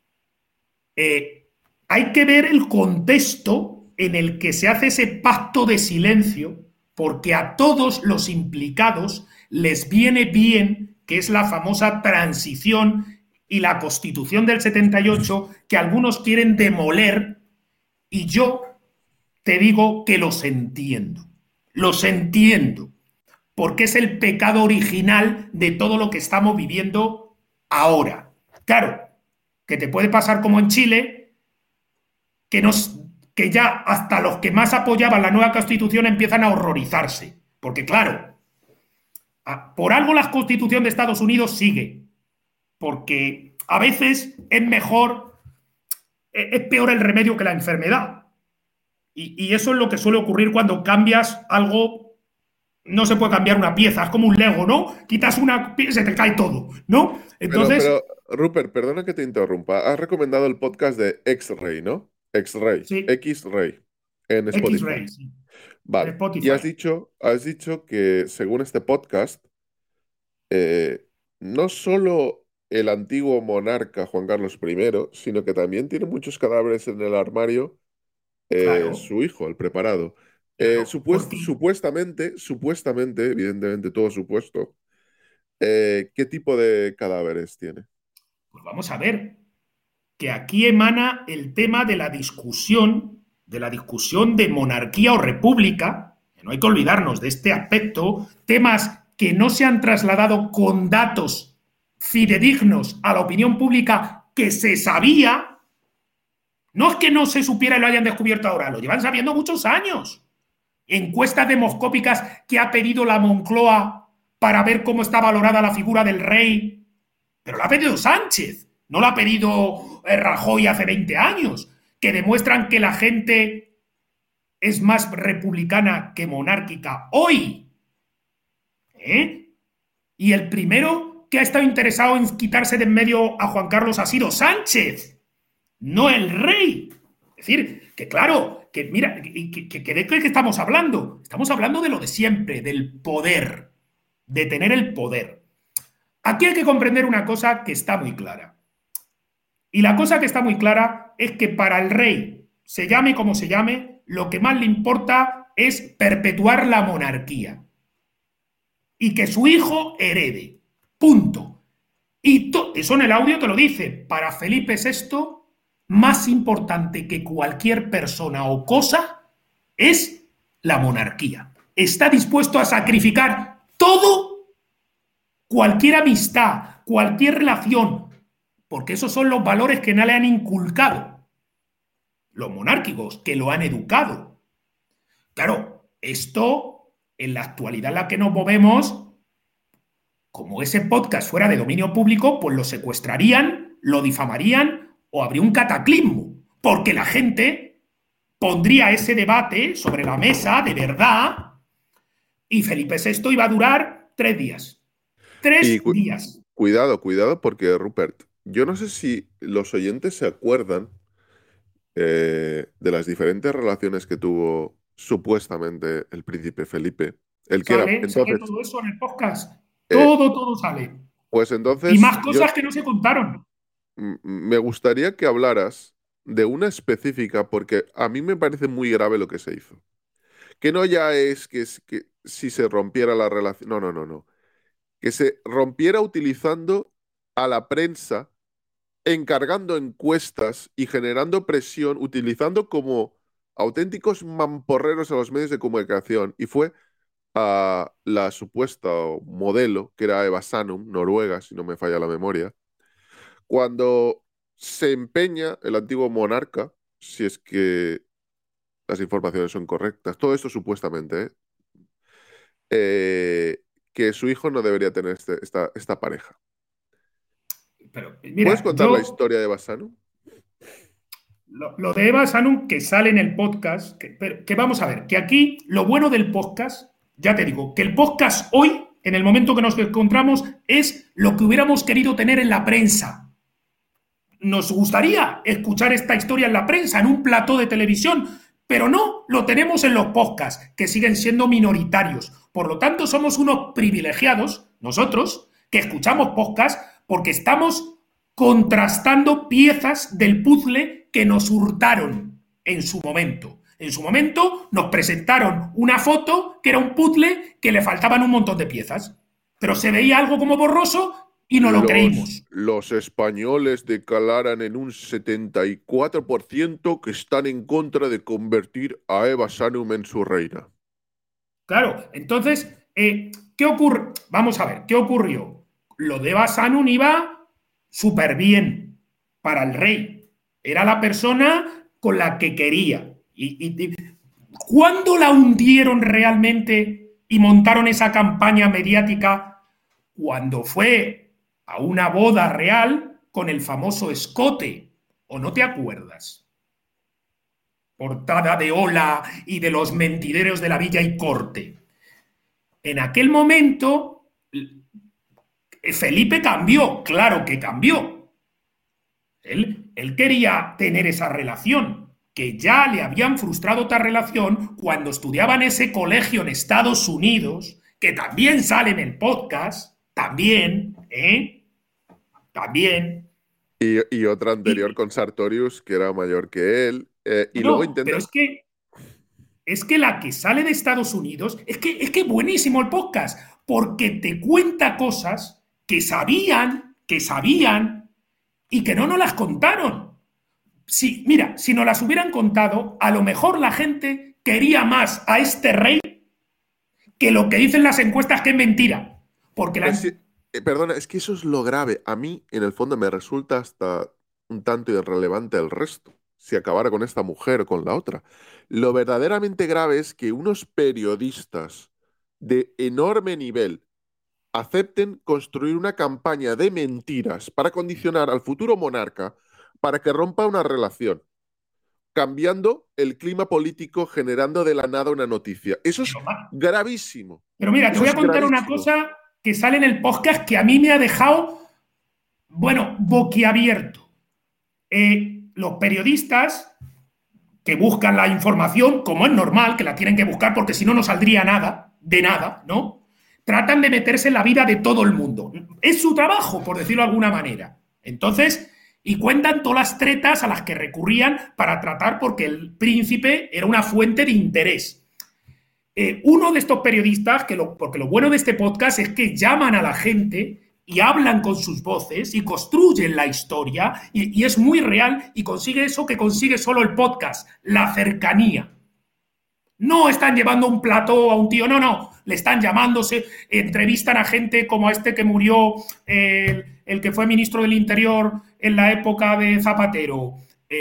hay que ver el contexto en el que se hace ese pacto de silencio, porque a todos los implicados les viene bien, que es la famosa transición y la Constitución del 78, que algunos quieren demoler, y yo te digo que los entiendo, porque es el pecado original de todo lo que estamos viviendo ahora. Claro, que te puede pasar como en Chile, que ya hasta los que más apoyaban la nueva Constitución empiezan a horrorizarse, porque claro, por algo la Constitución de Estados Unidos sigue, porque a veces es peor el remedio que la enfermedad. Y eso es lo que suele ocurrir cuando cambias algo. No se puede cambiar una pieza, es como un Lego, ¿no? Quitas una pieza y se te cae todo, ¿no? Entonces, Rupert, perdona que te interrumpa. Has recomendado el podcast de X-Ray, ¿no? X-Ray, sí, X-Ray, en Spotify. X-Ray, sí, en Vale. Y Spotify. has dicho que según este podcast, no solo el antiguo monarca Juan Carlos I, sino que también tiene muchos cadáveres en el armario Claro, su hijo, el preparado. claro. Porque, Supuestamente, evidentemente todo supuesto, ¿qué tipo de cadáveres tiene? pues vamos a ver, que aquí emana el tema de la discusión de monarquía o república, que no hay que olvidarnos de este aspecto, temas que no se han trasladado con datos fidedignos a la opinión pública que se sabía. No es que no se supiera y lo hayan descubierto ahora, lo llevan sabiendo muchos años. Encuestas demoscópicas que ha pedido la Moncloa para ver cómo está valorada la figura del rey, pero la ha pedido Sánchez, no la ha pedido Rajoy hace 20 años, que demuestran que la gente es más republicana que monárquica hoy. ¿Eh? Y el primero que ha estado interesado en quitarse de en medio a Juan Carlos ha sido Sánchez, no el rey. Es decir, que claro, que mira, ¿de qué estamos hablando? Estamos hablando de lo de siempre, del poder, de tener el poder. Aquí hay que comprender una cosa que está muy clara. Y la cosa que está muy clara es que para el rey, se llame como se llame, lo que más le importa es perpetuar la monarquía y que su hijo herede. Punto. Y eso en el audio te lo dice. Para Felipe VI, más importante que cualquier persona o cosa es la monarquía. Está dispuesto a sacrificar todo, cualquier amistad, cualquier relación, porque esos son los valores que no le han inculcado los monárquicos, que lo han educado. Claro, esto en la actualidad en la que nos movemos, como ese podcast fuera de dominio público, pues lo secuestrarían, lo difamarían o habría un cataclismo, porque la gente pondría ese debate sobre la mesa de verdad y Felipe VI iba a durar 3 días. Y 3 días. cuidado, cuidado, porque Rupert, Yo no sé si los oyentes se acuerdan de las diferentes relaciones que tuvo supuestamente el príncipe Felipe. El que era, Sale entonces, todo eso en el podcast. eh, Todo sale. pues Y entonces más cosas que no se contaron. me gustaría que hablaras de una específica, porque a mí me parece muy grave lo que se hizo. Que no ya es que si se rompiera la relación, no, no, no, no. Que se rompiera utilizando a la prensa, encargando encuestas y generando presión, utilizando como auténticos mamporreros a los medios de comunicación. Y fue a la supuesta modelo, que era Eva Sanum, noruega, si no me falla la memoria, cuando se empeña el antiguo monarca, si es que las informaciones son correctas, todo esto supuestamente, eh, que su hijo no debería tener esta pareja. Pero ¿Puedes mira, contar la historia de Eva Sanum? lo de Eva Sanum que sale en el podcast, que vamos a ver, que aquí lo bueno del podcast, ya te digo, que el podcast hoy, en el momento que nos encontramos, es lo que hubiéramos querido tener en la prensa. Nos gustaría escuchar esta historia en la prensa, en un plató de televisión, pero no lo tenemos en los podcasts, que siguen siendo minoritarios. Por lo tanto, somos unos privilegiados, nosotros, que escuchamos podcasts porque estamos contrastando piezas del puzzle que nos hurtaron en su momento. En su momento nos presentaron una foto que era un puzzle que le faltaban un montón de piezas, pero se veía algo como borroso y no lo creímos. Los españoles declaran en un 74% que están en contra de convertir a Eva Sanum en su reina. Claro, entonces, ¿qué ocurre? Vamos a ver, ¿qué ocurrió? Lo de Basanun iba súper bien para el rey. Era la persona con la que quería. ¿Cuándo la hundieron realmente y montaron esa campaña mediática? Cuando fue a una boda real con el famoso escote. ¿O no te acuerdas? Portada de Ola y de los mentideros de la Villa y Corte. En aquel momento, Felipe cambió, claro que cambió. Él quería tener esa relación, que ya le habían frustrado otra relación cuando estudiaba en ese colegio en Estados Unidos, que también sale en el podcast, también, ¿eh? También. Y otra anterior Y, con Sartorius, que era mayor que él. Y luego no, pero intentan. es que la que sale de Estados Unidos, es que buenísimo el podcast, porque te cuenta cosas que sabían y que no nos las contaron. Si, mira, si nos las hubieran contado, a lo mejor la gente quería más a este rey que lo que dicen las encuestas que es mentira. Porque Es, la, perdona, es que eso es lo grave. A mí, en el fondo, me resulta hasta un tanto irrelevante el resto, si acabara con esta mujer o con la otra. Lo verdaderamente grave es que unos periodistas de enorme nivel acepten construir una campaña de mentiras para condicionar al futuro monarca para que rompa una relación, cambiando el clima político, generando de la nada una noticia. Eso es gravísimo. pero mira, te Eso voy a es contar una gravísimo. cosa que sale en el podcast que a mí me ha dejado, bueno, boquiabierto. Los periodistas que buscan la información, como es normal, que la tienen que buscar porque si no, no saldría nada, de nada, ¿no? Tratan de meterse en la vida de todo el mundo. Es su trabajo, por decirlo de alguna manera. Entonces, y cuentan todas las tretas a las que recurrían para tratar porque el príncipe era una fuente de interés. Uno de estos periodistas, porque lo bueno de este podcast es que llaman a la gente y hablan con sus voces y construyen la historia y es muy real y consigue eso que consigue solo el podcast, la cercanía. No están llevando un plato a un tío, no, no, le están llamándose, entrevistan a gente como a este que murió, el que fue ministro del Interior en la época de Zapatero,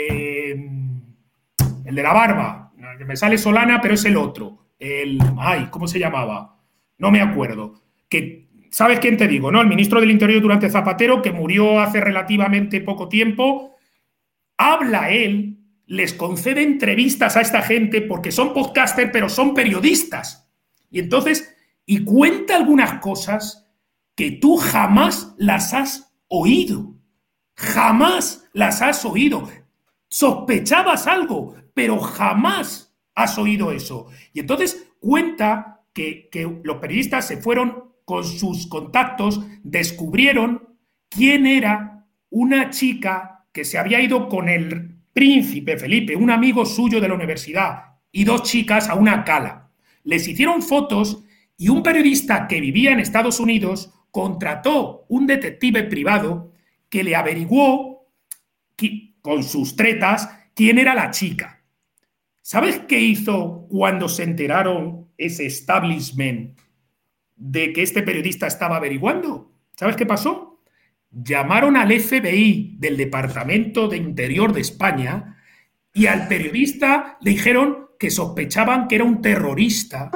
el de la barba, me sale Solana, pero es el otro. Ay, ¿cómo se llamaba? No me acuerdo. Que, ¿sabes quién te digo, no? El ministro del Interior durante Zapatero, que murió hace relativamente poco tiempo, habla él, les concede entrevistas a esta gente porque son podcasters, pero son periodistas. Y entonces, y cuenta algunas cosas que tú jamás las has oído. Jamás las has oído. Sospechabas algo, pero jamás has oído eso. Y entonces cuenta que los periodistas se fueron con sus contactos, descubrieron quién era una chica que se había ido con el príncipe Felipe, un amigo suyo de la universidad, y dos chicas a una cala. Les hicieron fotos y un periodista que vivía en Estados Unidos contrató un detective privado que le averiguó con sus tretas quién era la chica. ¿Sabes qué hizo cuando se enteraron ese establishment de que este periodista estaba averiguando? ¿Sabes qué pasó? Llamaron al FBI del Departamento de Interior de España y al periodista le dijeron que sospechaban que era un terrorista.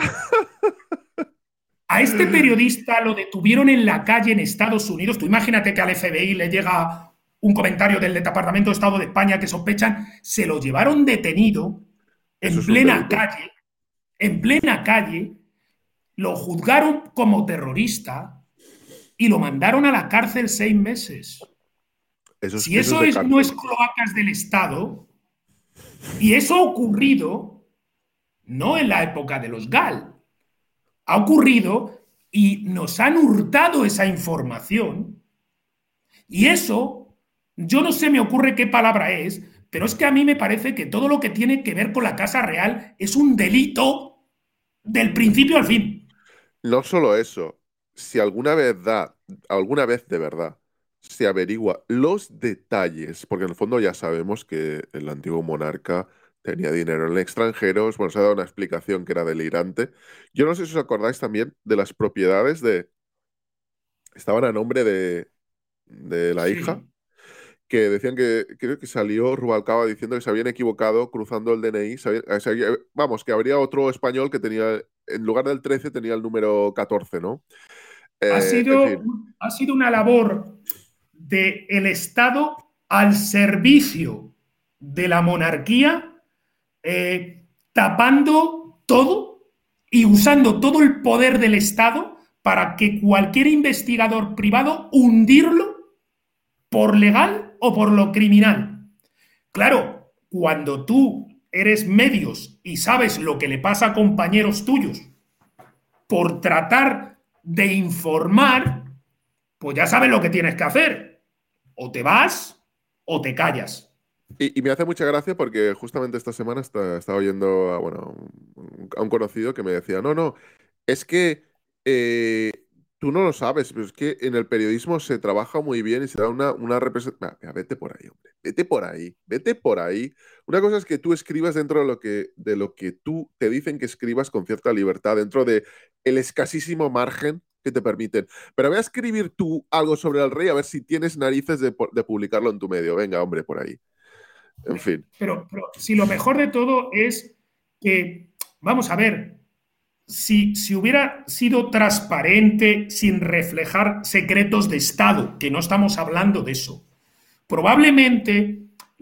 A este periodista lo detuvieron en la calle en Estados Unidos. Tú imagínate que al FBI le llega un comentario del Departamento de Estado de España que sospechan, se lo llevaron detenido Eso es un delito. en plena calle, lo juzgaron como terrorista y lo mandaron a la cárcel 6 meses. Si Eso es de no es cárcel. cloacas del Estado, y eso ha ocurrido no en la época de los GAL, ha ocurrido y nos han hurtado esa información. Y eso, yo no se me ocurre qué palabra es, pero es que a mí me parece que todo lo que tiene que ver con la Casa Real es un delito del principio al fin. No solo eso, si alguna vez de verdad, se averigua los detalles, porque en el fondo ya sabemos que el antiguo monarca tenía dinero en el extranjero, bueno, se ha dado una explicación que era delirante. Yo no sé si os acordáis también de las propiedades estaban a nombre de la hija, Sí. que decían que, creo que salió Rubalcaba diciendo que se habían equivocado cruzando el DNI, vamos, que habría otro español que tenía, en lugar del 13 tenía el número 14, ¿no? Ha En sido, fin, ha sido una labor del Estado al servicio de la monarquía, tapando todo y usando todo el poder del Estado para que cualquier investigador privado hundirlo por legal o por lo criminal. Claro, cuando tú eres medios y sabes lo que le pasa a compañeros tuyos por tratar de informar, pues ya sabes lo que tienes que hacer. O te vas o te callas. y me hace mucha gracia porque justamente esta semana estaba oyendo a, bueno, a un conocido que me decía, no, no, es que eh, tú no lo sabes, pero es que en el periodismo se trabaja muy bien y se da una representación. Vete por ahí, hombre, vete por ahí, vete por ahí. Una cosa es que tú escribas dentro de lo que tú te dicen que escribas con cierta libertad, dentro de el escasísimo margen que te permiten. Pero voy a escribir tú algo sobre el rey a ver si tienes narices de publicarlo en tu medio. Venga, hombre, por ahí. En fin. Pero si lo mejor de todo es que, vamos a ver, si hubiera sido transparente sin reflejar secretos de Estado, que no estamos hablando de eso, probablemente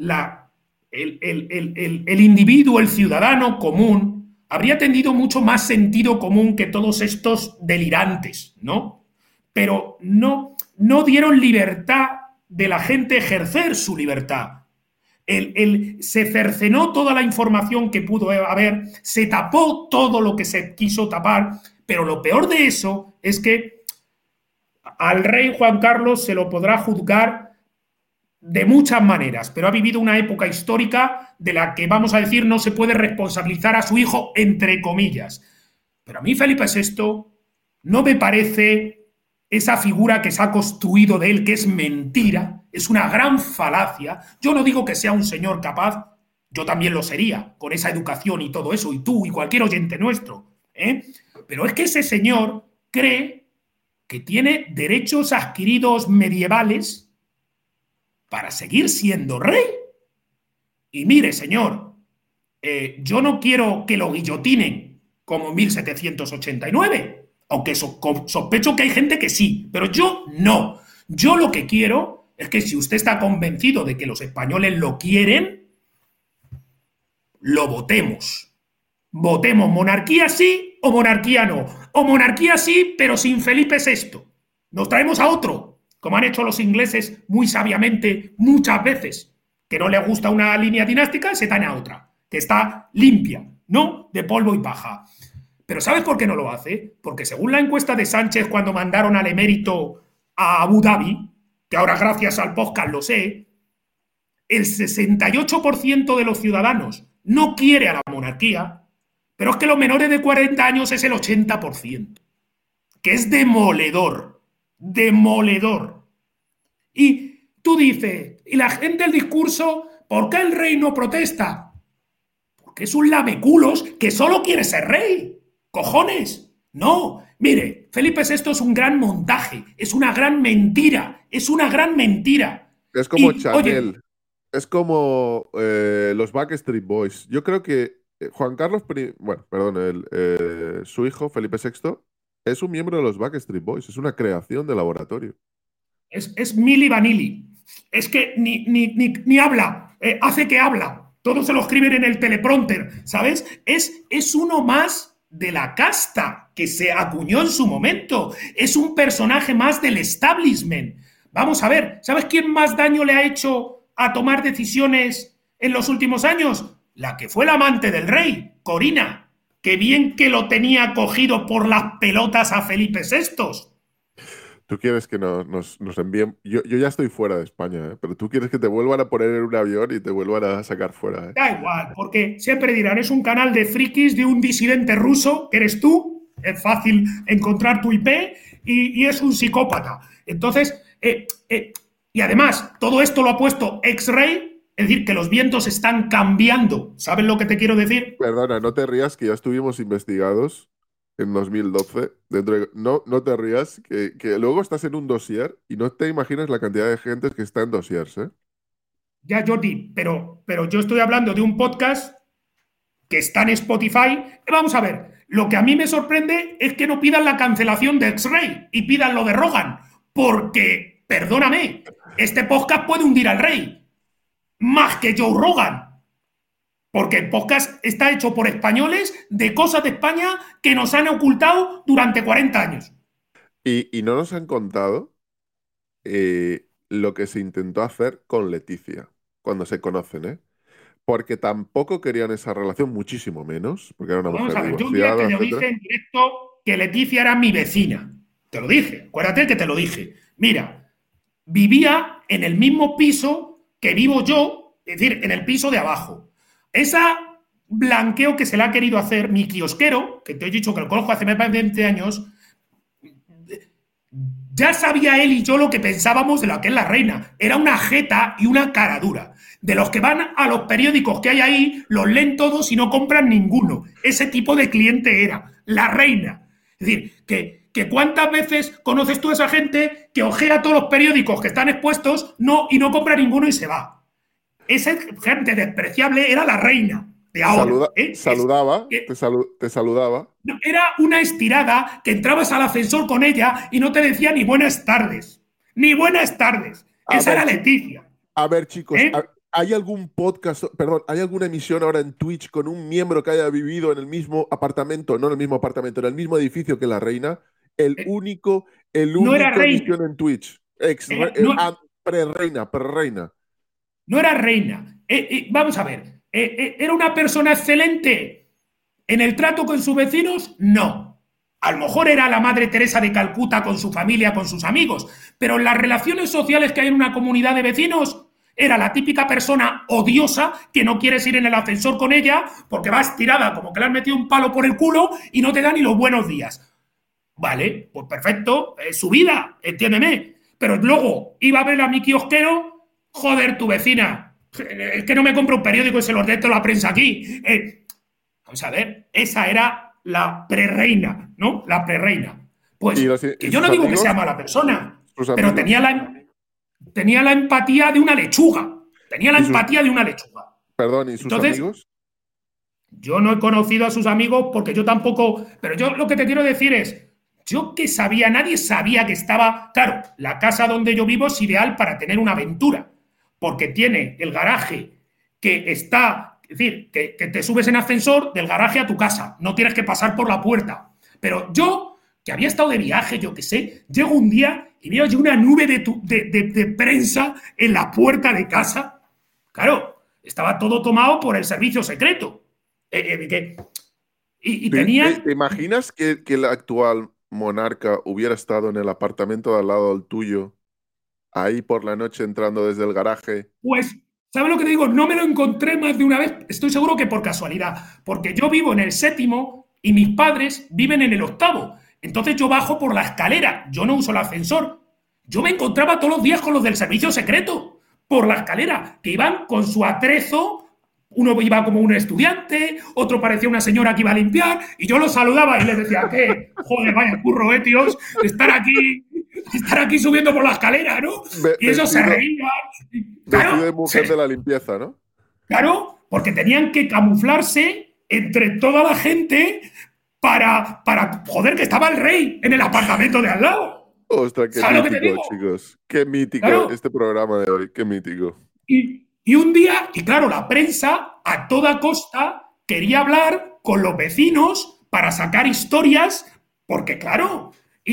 el individuo, el ciudadano común, habría tenido mucho más sentido común que todos estos delirantes, ¿no? Pero no dieron libertad de la gente ejercer su libertad. Se cercenó toda la información que pudo haber, se tapó todo lo que se quiso tapar, pero lo peor de eso es que al rey Juan Carlos se lo podrá juzgar de muchas maneras, pero ha vivido una época histórica de la que, vamos a decir, no se puede responsabilizar a su hijo, entre comillas. Pero a mí Felipe VI no me parece esa figura que se ha construido de él, que es mentira, es una gran falacia. Yo no digo que sea un señor capaz, yo también lo sería, con esa educación y todo eso, y tú y cualquier oyente nuestro. Pero es que ese señor cree que tiene derechos adquiridos medievales para seguir siendo rey. Y mire, señor, yo no quiero que lo guillotinen como en 1789, aunque sospecho que hay gente que sí, pero yo no. Yo lo que quiero es que si usted está convencido de que los españoles lo quieren, lo votemos. Votemos monarquía sí o monarquía no. O monarquía sí, pero sin Felipe VI. Nos traemos a otro como han hecho los ingleses muy sabiamente muchas veces, que no les gusta una línea dinástica, se dan a otra, que está limpia, ¿no? De polvo y paja. Pero ¿sabes por qué no lo hace? Porque según la encuesta de Sánchez cuando mandaron al emérito a Abu Dhabi, que ahora gracias al podcast lo sé, el 68% de los ciudadanos no quiere a la monarquía, pero es que los menores de 40 años es el 80%, que es demoledor, demoledor. Y tú dices, y la gente el discurso, ¿por qué el rey no protesta? Porque es un lameculos que solo quiere ser rey. ¡Cojones! No, mire, Felipe VI es un gran montaje, es una gran mentira, es una gran mentira. Es como Y, oye, Chanel, es como los Backstreet Boys. Yo creo que Juan Carlos, bueno, perdón, su hijo, Felipe VI, es un miembro de los Backstreet Boys, es una creación de laboratorio. es Mili Vanilli. Es que ni habla, hace que habla. Todo se lo escriben en el teleprompter, ¿sabes? Es uno más de la casta que se acuñó en su momento. Es un personaje más del establishment. Vamos a ver, ¿sabes quién más daño le ha hecho a tomar decisiones en los últimos años? La que fue la amante del rey, Corina. Qué bien que lo tenía cogido por las pelotas a Felipe VI. Tú quieres que nos envíen. Yo ya estoy fuera de España, ¿eh? Pero tú quieres que te vuelvan a poner en un avión y te vuelvan a sacar fuera, ¿eh? Da igual, porque siempre dirán, es un canal de frikis de un disidente ruso, que eres tú, es fácil encontrar tu IP, y es un psicópata. Entonces, y además, todo esto lo ha puesto X-Ray, es decir, que los vientos están cambiando. ¿Sabes lo que te quiero decir? Perdona, no te rías, que ya estuvimos investigados en 2012. No te rías, que luego estás en un dossier y no te imaginas la cantidad de gente que está en dossiers, ¿eh? Ya, Jordi, pero yo estoy hablando de un podcast que está en Spotify. Vamos a ver, lo que a mí me sorprende es que no pidan la cancelación de X-Ray y pidan lo de Rogan, porque, perdóname, este podcast puede hundir al rey, más que Joe Rogan, porque el podcast está hecho por españoles de cosas de España que nos han ocultado durante 40 años. Y no nos han contado lo que se intentó hacer con Leticia cuando se conocen, ¿eh? Porque tampoco querían esa relación, muchísimo menos, porque era una Pues vamos mujer a ver, yo un día te divorciada, lo etcétera. dije en directo que Leticia era mi vecina. Te lo dije, acuérdate que te lo dije. Mira, vivía en el mismo piso que vivo yo, es decir, en el piso de abajo. Esa blanqueo que se le ha querido hacer mi kiosquero, que te he dicho que lo conozco hace más de 20 años, ya sabía él y yo lo que pensábamos de lo que es la reina. Era una jeta y una cara dura. De los que van a los periódicos que hay ahí, los leen todos y no compran ninguno. Ese tipo de cliente era la reina. Es decir, que cuántas veces conoces tú a esa gente que ojea todos los periódicos que están expuestos y no compra ninguno y se va. Esa gente despreciable era la reina de ahora. Saludaba, te saludaba. Era una estirada que entrabas al ascensor con ella y no te decía ni buenas tardes. Ni buenas tardes. A Esa ver, era Leticia. a ver, chicos, ¿Eh? ¿hay algún podcast, perdón, hay alguna emisión ahora en Twitch con un miembro que haya vivido en el mismo apartamento, no en el mismo apartamento, en el mismo edificio que la reina? El No era único reina. emisión en Twitch. No, Pre-reina, pre-reina. no era reina. Vamos a ver. ¿Era una persona excelente en el trato con sus vecinos? No. A lo mejor era la Madre Teresa de Calcuta con su familia, con sus amigos, pero en las relaciones sociales que hay en una comunidad de vecinos, era la típica persona odiosa que no quieres ir en el ascensor con ella porque vas tirada como que le has metido un palo por el culo y no te da ni los buenos días. Vale, pues perfecto, es su vida, entiéndeme. Pero luego iba a ver a mi kiosquero, joder, tu vecina, es que no me compro un periódico y se los dejo a la prensa aquí. Vamos a ver, esa era la prerreina, ¿no? La prerreina. Pues Y que yo sus no digo que sea amigos? mala persona, ¿Sus pero amigos? tenía la empatía de una lechuga. Tenía la ¿Y sus, empatía de una lechuga. perdón, y sus Entonces, amigos? yo no he conocido a sus amigos porque yo tampoco. Pero yo lo que te quiero decir es. Yo que sabía, nadie sabía que estaba. Claro, la casa donde yo vivo es ideal para tener una aventura. Porque tiene el garaje que está. Es decir, que te subes en ascensor del garaje a tu casa. No tienes que pasar por la puerta. Pero yo, que había estado de viaje, yo qué sé, llego un día y veo yo una nube de prensa en la puerta de casa. Claro, estaba todo tomado por el servicio secreto. Y ¿Te tenían, imaginas que el actual monarca hubiera estado en el apartamento de al lado del tuyo, ahí por la noche entrando desde el garaje? pues, ¿sabes lo que te digo? No me lo encontré más de una vez, estoy seguro que por casualidad, porque yo vivo en el séptimo y mis padres viven en el octavo. Entonces yo bajo por la escalera, yo no uso el ascensor. Yo me encontraba todos los días con los del servicio secreto, por la escalera, que iban con su atrezo. Uno iba como un estudiante, otro parecía una señora que iba a limpiar, y yo los saludaba y les decía, ¿qué? Joder, vaya curro, tíos, estar aquí subiendo por la escalera, ¿no? Y ellos se Vestido, reían. vestido de Claro, mujer de la limpieza, ¿no? claro, porque tenían que camuflarse entre toda la gente para joder, que estaba el rey en el apartamento de al lado. Ostras, qué ¿Sabes lo que te mítico, digo? chicos. Qué mítico Claro. este programa de hoy, qué mítico. Y un día, y claro, la prensa a toda costa quería hablar con los vecinos para sacar historias, porque claro,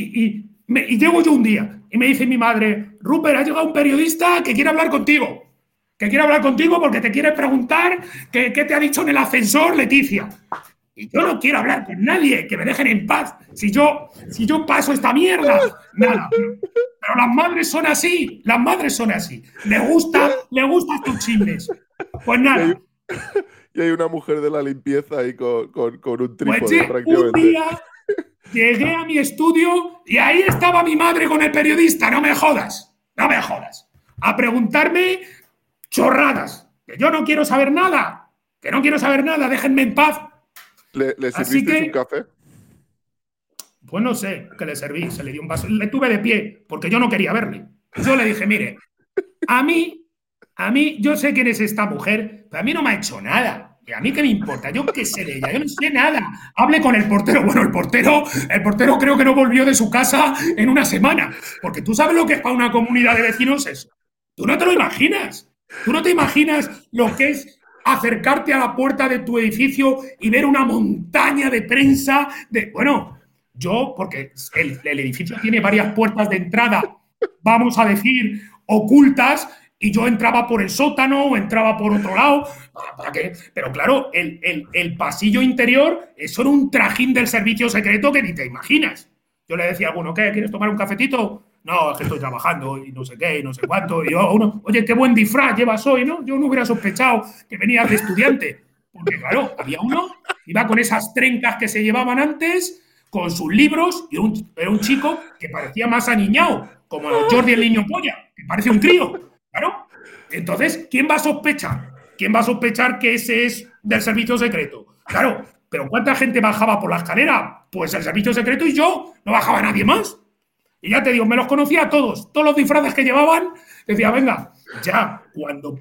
y llego yo un día y me dice mi madre, Rupert, ha llegado un periodista que quiere hablar contigo, porque te quiere preguntar qué te ha dicho en el ascensor Leticia. Y yo no quiero hablar con nadie, que me dejen en paz. Si yo paso esta mierda, nada. Pero las madres son así, las madres son así. Le gustan tus chismes. Pues Y hay, nada, y hay una mujer de la limpieza ahí con un pues trípode un prácticamente. día llegué a mi estudio y ahí estaba mi madre con el periodista, no me jodas, no me jodas. A preguntarme chorradas, que yo no quiero saber nada, que no quiero saber nada, déjenme en paz. ¿Le Así servisteis un que café? pues no sé qué le serví, se le dio un vaso, le tuve de pie, porque yo no quería verle. Yo le dije, mire, a mí, yo sé quién es esta mujer, pero a mí no me ha hecho nada. ¿Y a mí qué me importa? Yo qué sé de ella, yo no sé nada. Hable con el portero. Bueno, el portero creo que no volvió de su casa en una semana, porque tú sabes lo que es para una comunidad de vecinos eso. Tú no te lo imaginas. Tú no te imaginas lo que es acercarte a la puerta de tu edificio y ver una montaña de prensa de, bueno, yo, porque el edificio tiene varias puertas de entrada, vamos a decir, ocultas, y yo entraba por el sótano o entraba por otro lado. ¿Para qué? Pero claro, el pasillo interior, eso era un trajín del servicio secreto que ni te imaginas. Yo le decía a alguno, ¿qué? ¿Quieres tomar un cafetito? No, es que estoy trabajando y no sé qué y no sé cuánto. Y yo, oye, qué buen disfraz llevas hoy, ¿no? Yo no hubiera sospechado que venías de estudiante. Porque claro, había uno, iba con esas trencas que se llevaban antes, con sus libros, y era un chico que parecía más aniñado, como Jordi el niño polla, que parece un crío. Claro. Entonces, ¿quién va a sospechar? ¿Quién va a sospechar que ese es del servicio secreto? Claro, pero ¿cuánta gente bajaba por la escalera? Pues el servicio secreto y yo, no bajaba nadie más. Y ya te digo, me los conocía a todos los disfraces que llevaban, decía, venga, ya, cuando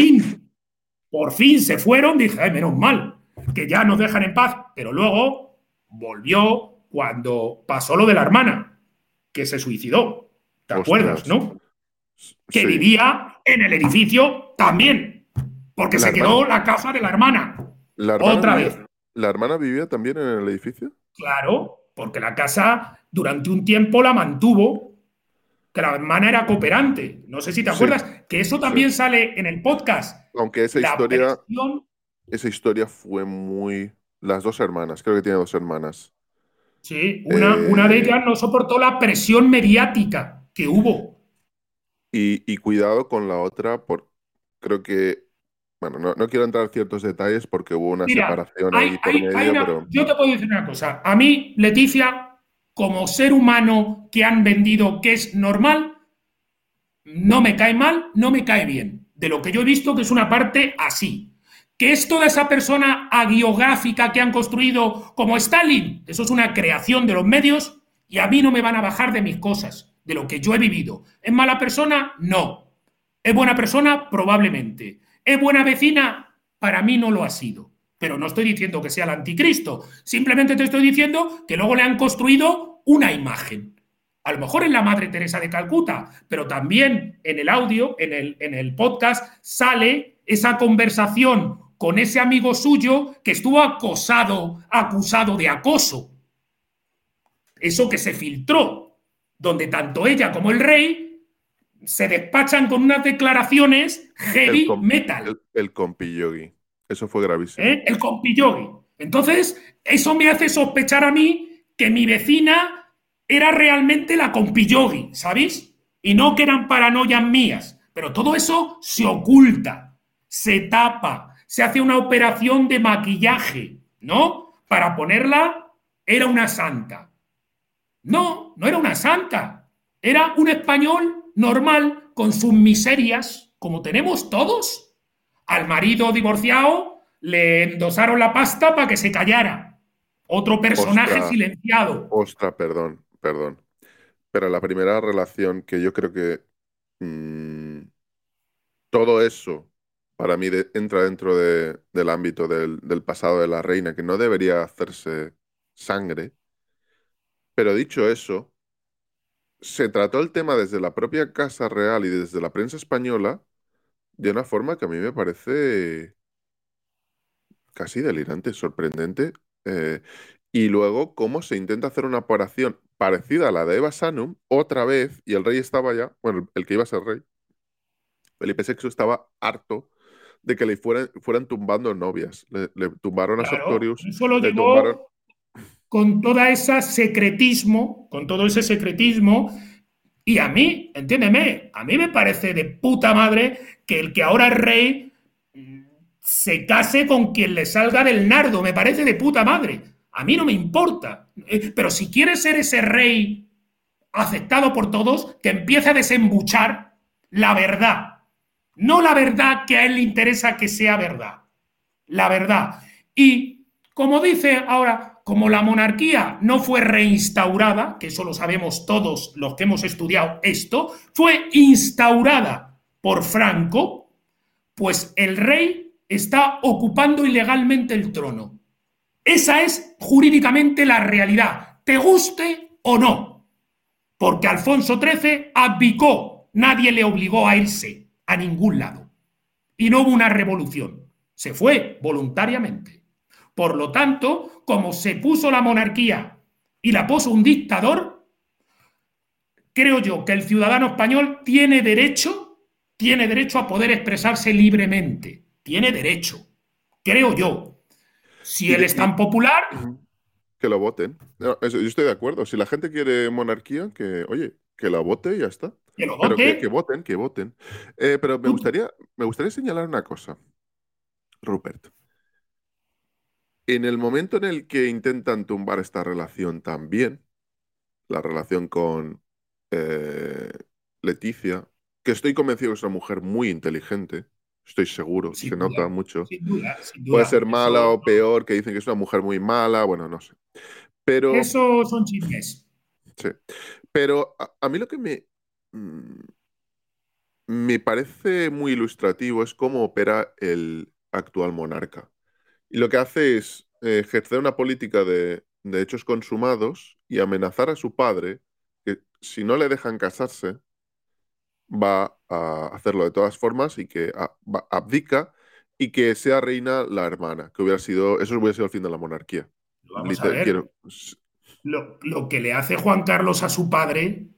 por fin se fueron, dije, menos mal, que ya nos dejan en paz. Pero luego volvió cuando pasó lo de la hermana, que se suicidó. ¿Te acuerdas, Ostras, no? Que sí. vivía en el edificio también, porque ¿La se hermana, quedó la casa de la hermana. la hermana Otra vivía, vez. la hermana vivía también en el edificio? Claro, porque la casa durante un tiempo la mantuvo, que la hermana era cooperante. No sé si te Sí, acuerdas, que eso sí. también sale en el podcast. Aunque La presión, esa historia fue muy... Las dos hermanas, creo que tiene dos hermanas. sí, una de Eh, ellas no soportó la presión mediática que hubo. y cuidado con la otra, creo que... Bueno, no quiero entrar en ciertos detalles porque hubo una Mira, separación ahí por medio, pero yo te puedo decir una cosa. A mí, Leticia, como ser humano que han vendido que es normal, no me cae mal, no me cae bien. De lo que yo he visto, que es una parte así. Que es toda esa persona agiográfica que han construido como Stalin. Eso es una creación de los medios y a mí no me van a bajar de mis cosas, de lo que yo he vivido. ¿Es mala persona? No. ¿Es buena persona? Probablemente. ¿Es buena vecina? Para mí no lo ha sido. Pero no estoy diciendo que sea el anticristo. Simplemente te estoy diciendo que luego le han construido una imagen. A lo mejor en la Madre Teresa de Calcuta, pero también en el audio, en el podcast, sale esa conversación con ese amigo suyo que estuvo acusado de acoso. Eso que se filtró. donde tanto ella como el rey se despachan con unas declaraciones El, heavy com- metal, el compillogi. Eso fue gravísimo. el compillogi. Entonces, eso me hace sospechar a mí que mi vecina era realmente la compillogi, ¿sabéis? Y no que eran paranoias mías. Pero todo eso se oculta, se tapa, se hace una operación de maquillaje, ¿no? Para ponerla, era una santa. No, no era una santa. Era un español normal con sus miserias, como tenemos todos. Al marido divorciado le endosaron la pasta para que se callara. Otro personaje Ostra, silenciado. ostra, perdón, perdón. Pero la primera relación que yo creo que mm, todo eso para mí entra dentro del ámbito del pasado de la reina, que no debería hacerse sangre. Pero dicho eso, se trató el tema desde la propia Casa Real y desde la prensa española de una forma que a mí me parece casi delirante, sorprendente. eh, y luego cómo se intenta hacer una operación parecida a la de Eva Sanum otra vez, y el rey estaba ya, bueno, el que iba a ser rey, Felipe VI estaba harto de que le fueran tumbando novias. Le tumbaron a Claro, Sartorius, eso lo le tumbaron... llevó con toda esa secretismo, con todo ese secretismo. Y a mí, entiéndeme, a mí me parece de puta madre que el que ahora es rey se case con quien le salga del nardo. Me parece de puta madre. A mí no me importa. Pero si quiere ser ese rey aceptado por todos, que empiece a desembuchar la verdad. No la verdad que a él le interesa que sea verdad. La verdad. Y como dice ahora, como la monarquía no fue reinstaurada, que eso lo sabemos todos los que hemos estudiado esto, fue instaurada por Franco, pues el rey está ocupando ilegalmente el trono. Esa es jurídicamente la realidad, te guste o no, porque Alfonso XIII abdicó, nadie le obligó a irse a ningún lado y no hubo una revolución, se fue voluntariamente. Por lo tanto, como se puso la monarquía y la puso un dictador, creo yo que el ciudadano español tiene derecho a poder expresarse libremente. Tiene derecho, creo yo. Si Y, él es tan popular, que lo voten. No, yo estoy de acuerdo. Si la gente quiere monarquía, que, oye, que la vote y ya está. que lo Pero que vote. voten, que voten. Pero me gustaría señalar una cosa, Rupert. En el momento en el que intentan tumbar esta relación también, la relación con eh, Leticia, que estoy convencido que es una mujer muy inteligente, estoy seguro, se Sin nota duda, mucho. sin duda, sin Puede duda. ser mala o peor, que dicen que es una mujer muy mala, bueno, no sé. Pero, Eso son chismes. sí. Pero a mí lo que mm, me parece muy ilustrativo es cómo opera el actual monarca. Y lo que hace es ejercer una política de hechos consumados y amenazar a su padre, que si no le dejan casarse, va a hacerlo de todas formas y que abdica y que sea reina la hermana, que eso hubiera sido el fin de la monarquía. Vamos a ver, Quiero, lo que le hace Juan Carlos a su padre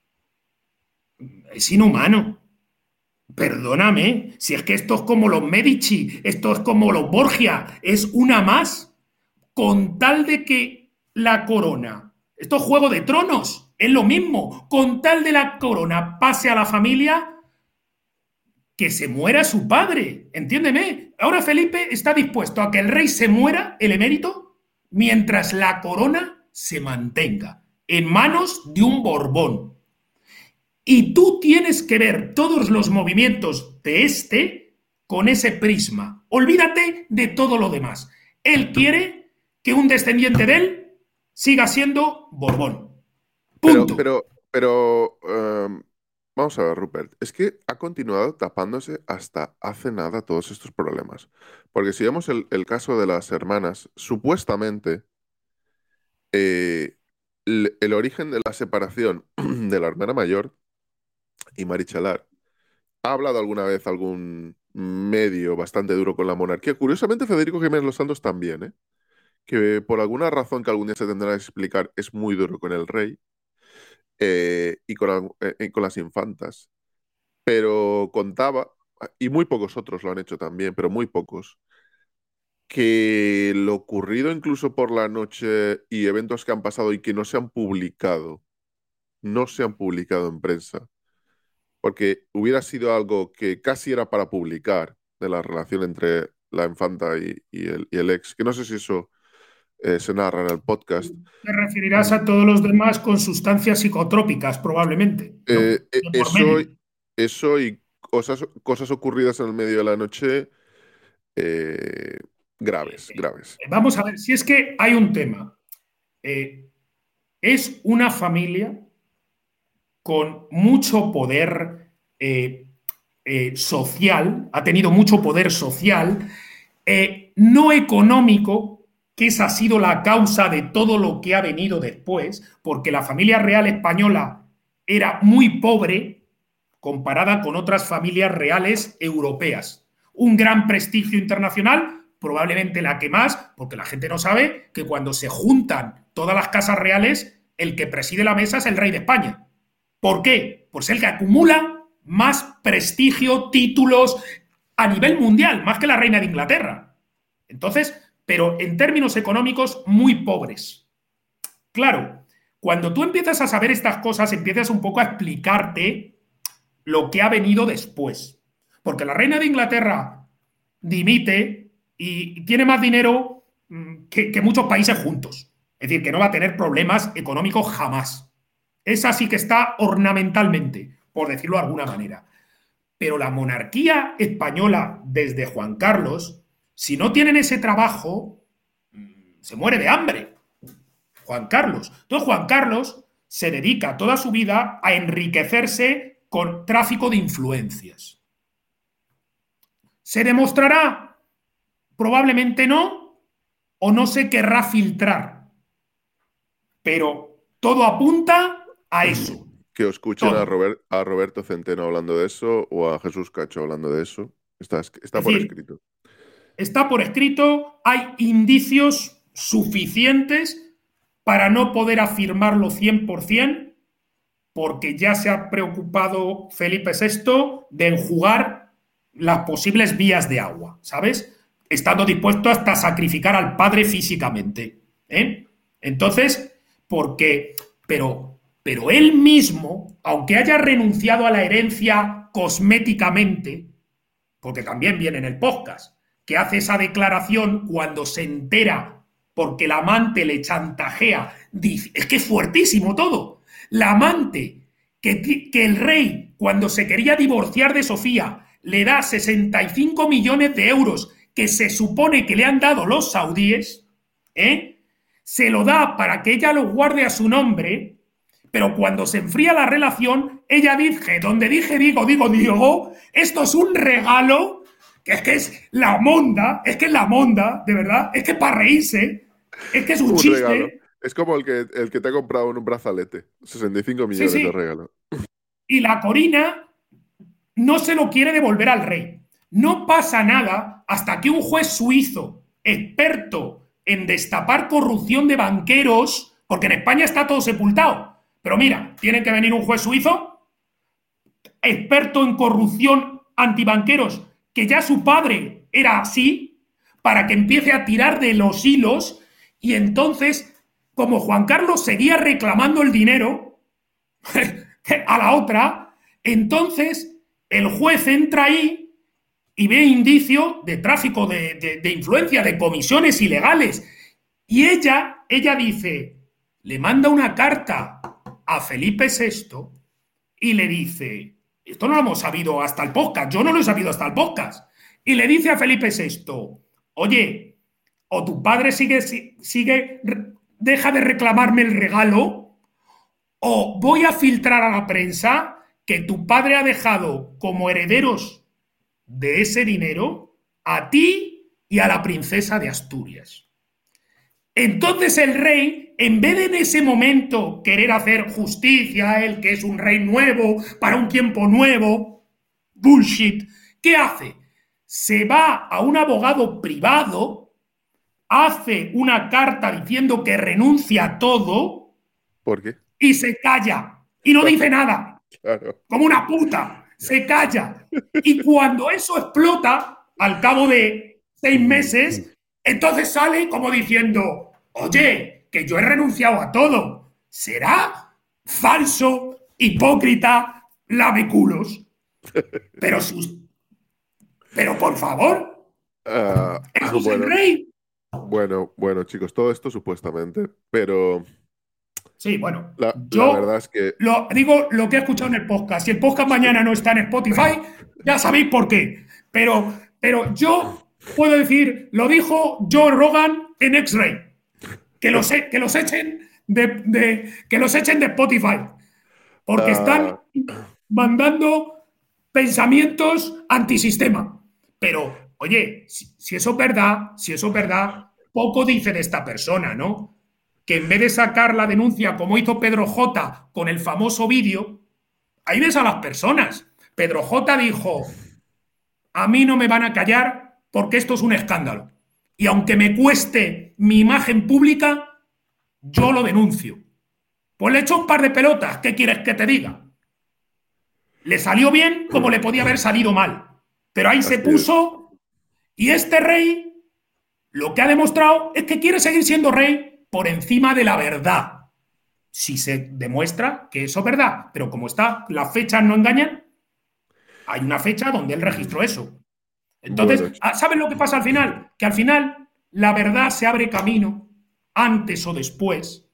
es inhumano. Perdóname, si es que esto es como los Medici, esto es como los Borgia, es una más, con tal de que la corona, esto es Juego de Tronos, es lo mismo, con tal de la corona pase a la familia, que se muera su padre, entiéndeme. Ahora Felipe está dispuesto a que el rey se muera, el emérito, mientras la corona se mantenga en manos de un Borbón. Y tú tienes que ver todos los movimientos de este con ese prisma. Olvídate de todo lo demás. Él quiere que un descendiente de él siga siendo Borbón. pero, Punto. pero, pero, vamos a ver, Rupert, es que ha continuado tapándose hasta hace nada todos estos problemas. Porque si vemos el caso de las hermanas, supuestamente el origen de la separación de la hermana mayor y Marichalar, ¿ha hablado alguna vez algún medio bastante duro con la monarquía? Curiosamente, Federico Jiménez Los Santos también, ¿eh? Que por alguna razón que algún día se tendrá que explicar, es muy duro con el rey. y con las infantas. Pero contaba, y muy pocos otros lo han hecho también, pero muy pocos, que lo ocurrido incluso por la noche y eventos que han pasado y que no se han publicado en prensa, porque hubiera sido algo que casi era para publicar de la relación entre la infanta y el ex, que no sé si eso se narra en el podcast. Te referirás a todos los demás con sustancias psicotrópicas, probablemente, ¿no? Eh, eh, De por eso, medio. eso y cosas ocurridas en el medio de la noche eh, graves, graves. Vamos a ver, si es que hay un tema. Eh, es una familia con mucho poder social, ha tenido mucho poder social, no económico, que esa ha sido la causa de todo lo que ha venido después, porque la familia real española era muy pobre comparada con otras familias reales europeas. Un gran prestigio internacional, probablemente la que más, porque la gente no sabe que cuando se juntan todas las casas reales, el que preside la mesa es el rey de España. ¿Por qué? Pues el que acumula más prestigio, títulos a nivel mundial, más que la reina de Inglaterra. Entonces, pero en términos económicos, muy pobres. Claro, cuando tú empiezas a saber estas cosas, empiezas un poco a explicarte lo que ha venido después. Porque la reina de Inglaterra dimite y tiene más dinero que muchos países juntos. Es decir, que no va a tener problemas económicos jamás. Esa sí que está ornamentalmente, por decirlo de alguna manera. Pero la monarquía española desde Juan Carlos, si no tienen ese trabajo, se muere de hambre. Juan Carlos. Entonces Juan Carlos se dedica toda su vida a enriquecerse con tráfico de influencias. ¿Se demostrará? Probablemente no, o no se querrá filtrar. Pero todo apunta a eso. Que os escuchen Todo. A Roberto Centeno hablando de eso o a Jesús Cacho hablando de eso. Está Es por decir, escrito. está por escrito, hay indicios suficientes para no poder afirmarlo 100%, porque ya se ha preocupado Felipe VI de enjugar las posibles vías de agua, ¿sabes? Estando dispuesto hasta a sacrificar al padre físicamente. ¿Eh? Entonces, porque, pero él mismo, aunque haya renunciado a la herencia cosméticamente, porque también viene en el podcast, que hace esa declaración cuando se entera porque la amante le chantajea, dice, es que es fuertísimo todo. La amante, que el rey, cuando se quería divorciar de Sofía, le da 65 millones de euros que se supone que le han dado los saudíes, ¿eh? Se lo da para que ella lo guarde a su nombre, pero cuando se enfría la relación, ella dice, donde dije digo, esto es un regalo, que es la monda, es que es la monda, de verdad, es que para reírse, es que es un Un regalo. chiste, Es como el que te ha comprado en un brazalete. 65 sí, millones de sí, regalo. y la Corina no se lo quiere devolver al rey. No pasa nada hasta que un juez suizo, experto en destapar corrupción de banqueros, porque en España está todo sepultado, pero mira, tiene que venir un juez suizo experto en corrupción antibanqueros, que ya su padre era así, para que empiece a tirar de los hilos y entonces, como Juan Carlos seguía reclamando el dinero a la otra, entonces el juez entra ahí y ve indicio de tráfico de influencia, de comisiones ilegales. Y ella dice, le manda una carta a Felipe VI y le dice, esto no lo hemos sabido hasta el podcast, yo no lo he sabido hasta el podcast, y le dice a Felipe VI, oye, o tu padre sigue, deja de reclamarme el regalo, o voy a filtrar a la prensa que tu padre ha dejado como herederos de ese dinero a ti y a la princesa de Asturias. Entonces el rey, en vez de en ese momento querer hacer justicia, él que es un rey nuevo, para un tiempo nuevo, bullshit, ¿qué hace? Se va a un abogado privado, hace una carta diciendo que renuncia a todo ¿Por qué? y se calla. y no dice nada, Claro. como una puta, se calla. Y cuando eso explota, al cabo de 6 meses, entonces sale como diciendo, oye, que yo he renunciado a todo. ¿Será falso, hipócrita, lameculos? Pero, sus, pero por favor, ¿eso es el Bueno, rey? bueno, chicos, todo esto supuestamente, pero Sí, bueno, la verdad yo es que digo lo que he escuchado en el podcast. Si el podcast mañana no está en Spotify, ya sabéis por qué. Pero yo puedo decir, lo dijo Joe Rogan en X-Ray, que los echen que los echen de Spotify, porque están ah, mandando pensamientos antisistema. Pero, oye, si eso es verdad, si eso es verdad, poco dice de esta persona, ¿no? Que en vez de sacar la denuncia como hizo Pedro J con el famoso vídeo, ahí ves a las personas. Pedro J dijo, a mí no me van a callar porque esto es un escándalo. Y aunque me cueste mi imagen pública, yo lo denuncio. Pues le echo un par de pelotas, ¿qué quieres que te diga? Le salió bien como le podía haber salido mal. Pero ahí se así es. puso y este rey lo que ha demostrado es que quiere seguir siendo rey por encima de la verdad. Si se demuestra que eso es verdad, pero como está, las fechas no engañan, hay una fecha donde él registró eso. Bueno, Entonces, ¿saben lo que pasa al final? Que al final la verdad se abre camino antes o después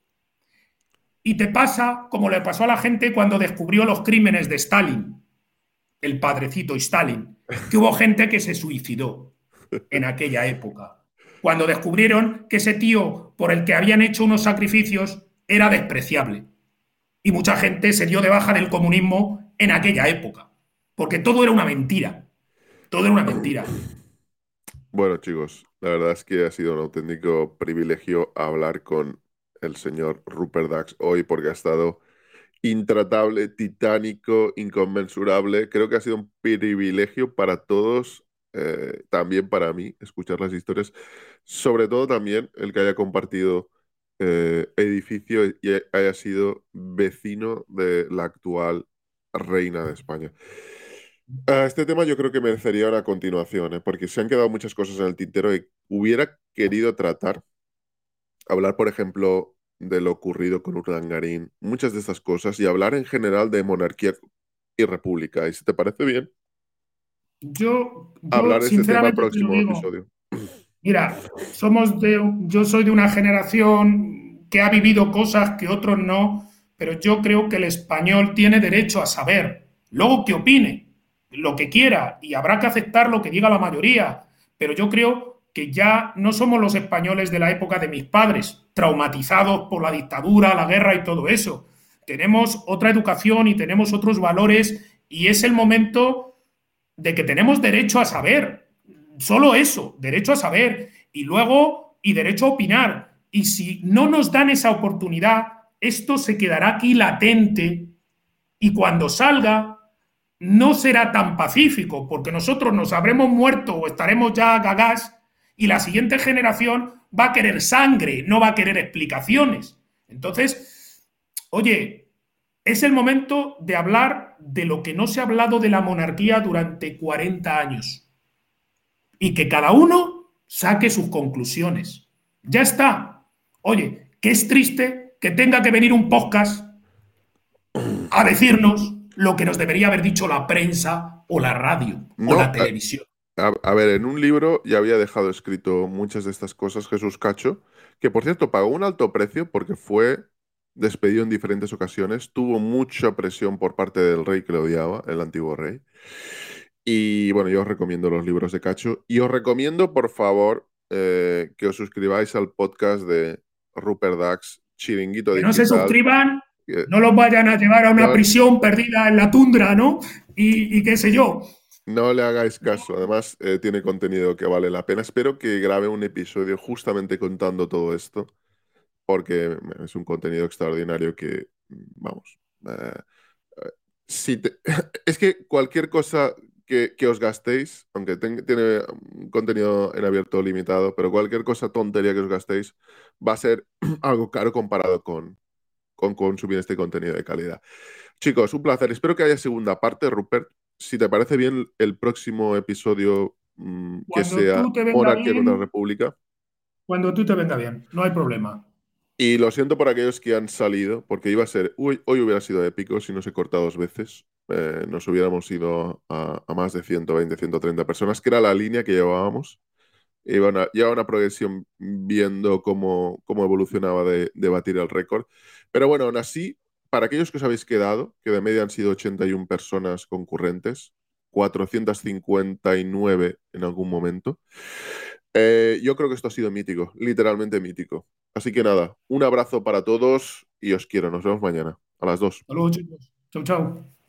y te pasa como le pasó a la gente cuando descubrió los crímenes de Stalin, el padrecito Stalin, que hubo gente que se suicidó en aquella época, cuando descubrieron que ese tío por el que habían hecho unos sacrificios era despreciable. Y mucha gente se dio de baja del comunismo en aquella época, porque todo era una mentira, todo era una mentira. bueno, chicos, la verdad es que ha sido un auténtico privilegio hablar con el señor Rupert Dax hoy porque ha estado intratable, titánico, inconmensurable. Creo que ha sido un privilegio para todos, también para mí, escuchar las historias, sobre todo también el que haya compartido edificio y haya sido vecino de la actual reina de España. Este tema yo creo que merecería una continuación, porque se han quedado muchas cosas en el tintero y hubiera querido tratar, hablar, por ejemplo, de lo ocurrido con Urdangarín, muchas de estas cosas, y hablar en general de monarquía y república. Y si te parece bien, Yo hablar de este tema el sinceramente te lo próximo digo. episodio. Mira, yo soy de una generación que ha vivido cosas que otros no, pero yo creo que el español tiene derecho a saber. Luego que opine lo que quiera y habrá que aceptar lo que diga la mayoría. Pero yo creo que ya no somos los españoles de la época de mis padres, traumatizados por la dictadura, la guerra y todo eso. Tenemos otra educación y tenemos otros valores y es el momento de que tenemos derecho a saber. Solo eso, derecho a saber. Y luego, y derecho a opinar. Y si no nos dan esa oportunidad, esto se quedará aquí latente y cuando salga no será tan pacífico, porque nosotros nos habremos muerto o estaremos ya gagás y la siguiente generación va a querer sangre, no va a querer explicaciones. Entonces, oye, es el momento de hablar de lo que no se ha hablado de la monarquía durante 40 años y que cada uno saque sus conclusiones. Ya está. Oye, que es triste que tenga que venir un podcast a decirnos lo que nos debería haber dicho la prensa o la radio o la No, televisión. a ver, en un libro ya había dejado escrito muchas de estas cosas Jesús Cacho, que por cierto pagó un alto precio porque fue despedido en diferentes ocasiones, tuvo mucha presión por parte del rey que le odiaba, el antiguo rey. Y bueno, yo os recomiendo los libros de Cacho y os recomiendo, por favor, que os suscribáis al podcast de Rupert Dax, Chiringuito Que no se Digital. suscriban, que- no los vayan a llevar a una no, prisión perdida en la tundra, ¿no? Y qué sé yo. no le hagáis caso, además tiene contenido que vale la pena. Espero que grabe un episodio justamente contando todo esto, porque es un contenido extraordinario que, vamos, si te- es que cualquier cosa que os gastéis, aunque tiene un contenido en abierto limitado, pero cualquier cosa tontería que os gastéis va a ser algo caro comparado con con consumir este contenido de calidad. Chicos, un placer. Espero que haya segunda parte, Rupert. Si te parece bien, el próximo episodio que Cuando sea tú te venga Monarquía contra la bien, República. cuando tú te venga bien, no hay problema. Y lo siento por aquellos que han salido, porque iba a ser, hoy hubiera sido épico si no se corta dos veces. Nos hubiéramos ido a más de 120, 130 personas, que era la línea que llevábamos. Lleva una progresión viendo cómo evolucionaba de batir el récord. Pero bueno, aún así, para aquellos que os habéis quedado, que de media han sido 81 personas concurrentes, 459 en algún momento, yo creo que esto ha sido mítico, literalmente mítico. Así que nada, un abrazo para todos y os quiero. Nos vemos mañana a las 2. Hasta luego, chicos. Chau, chau.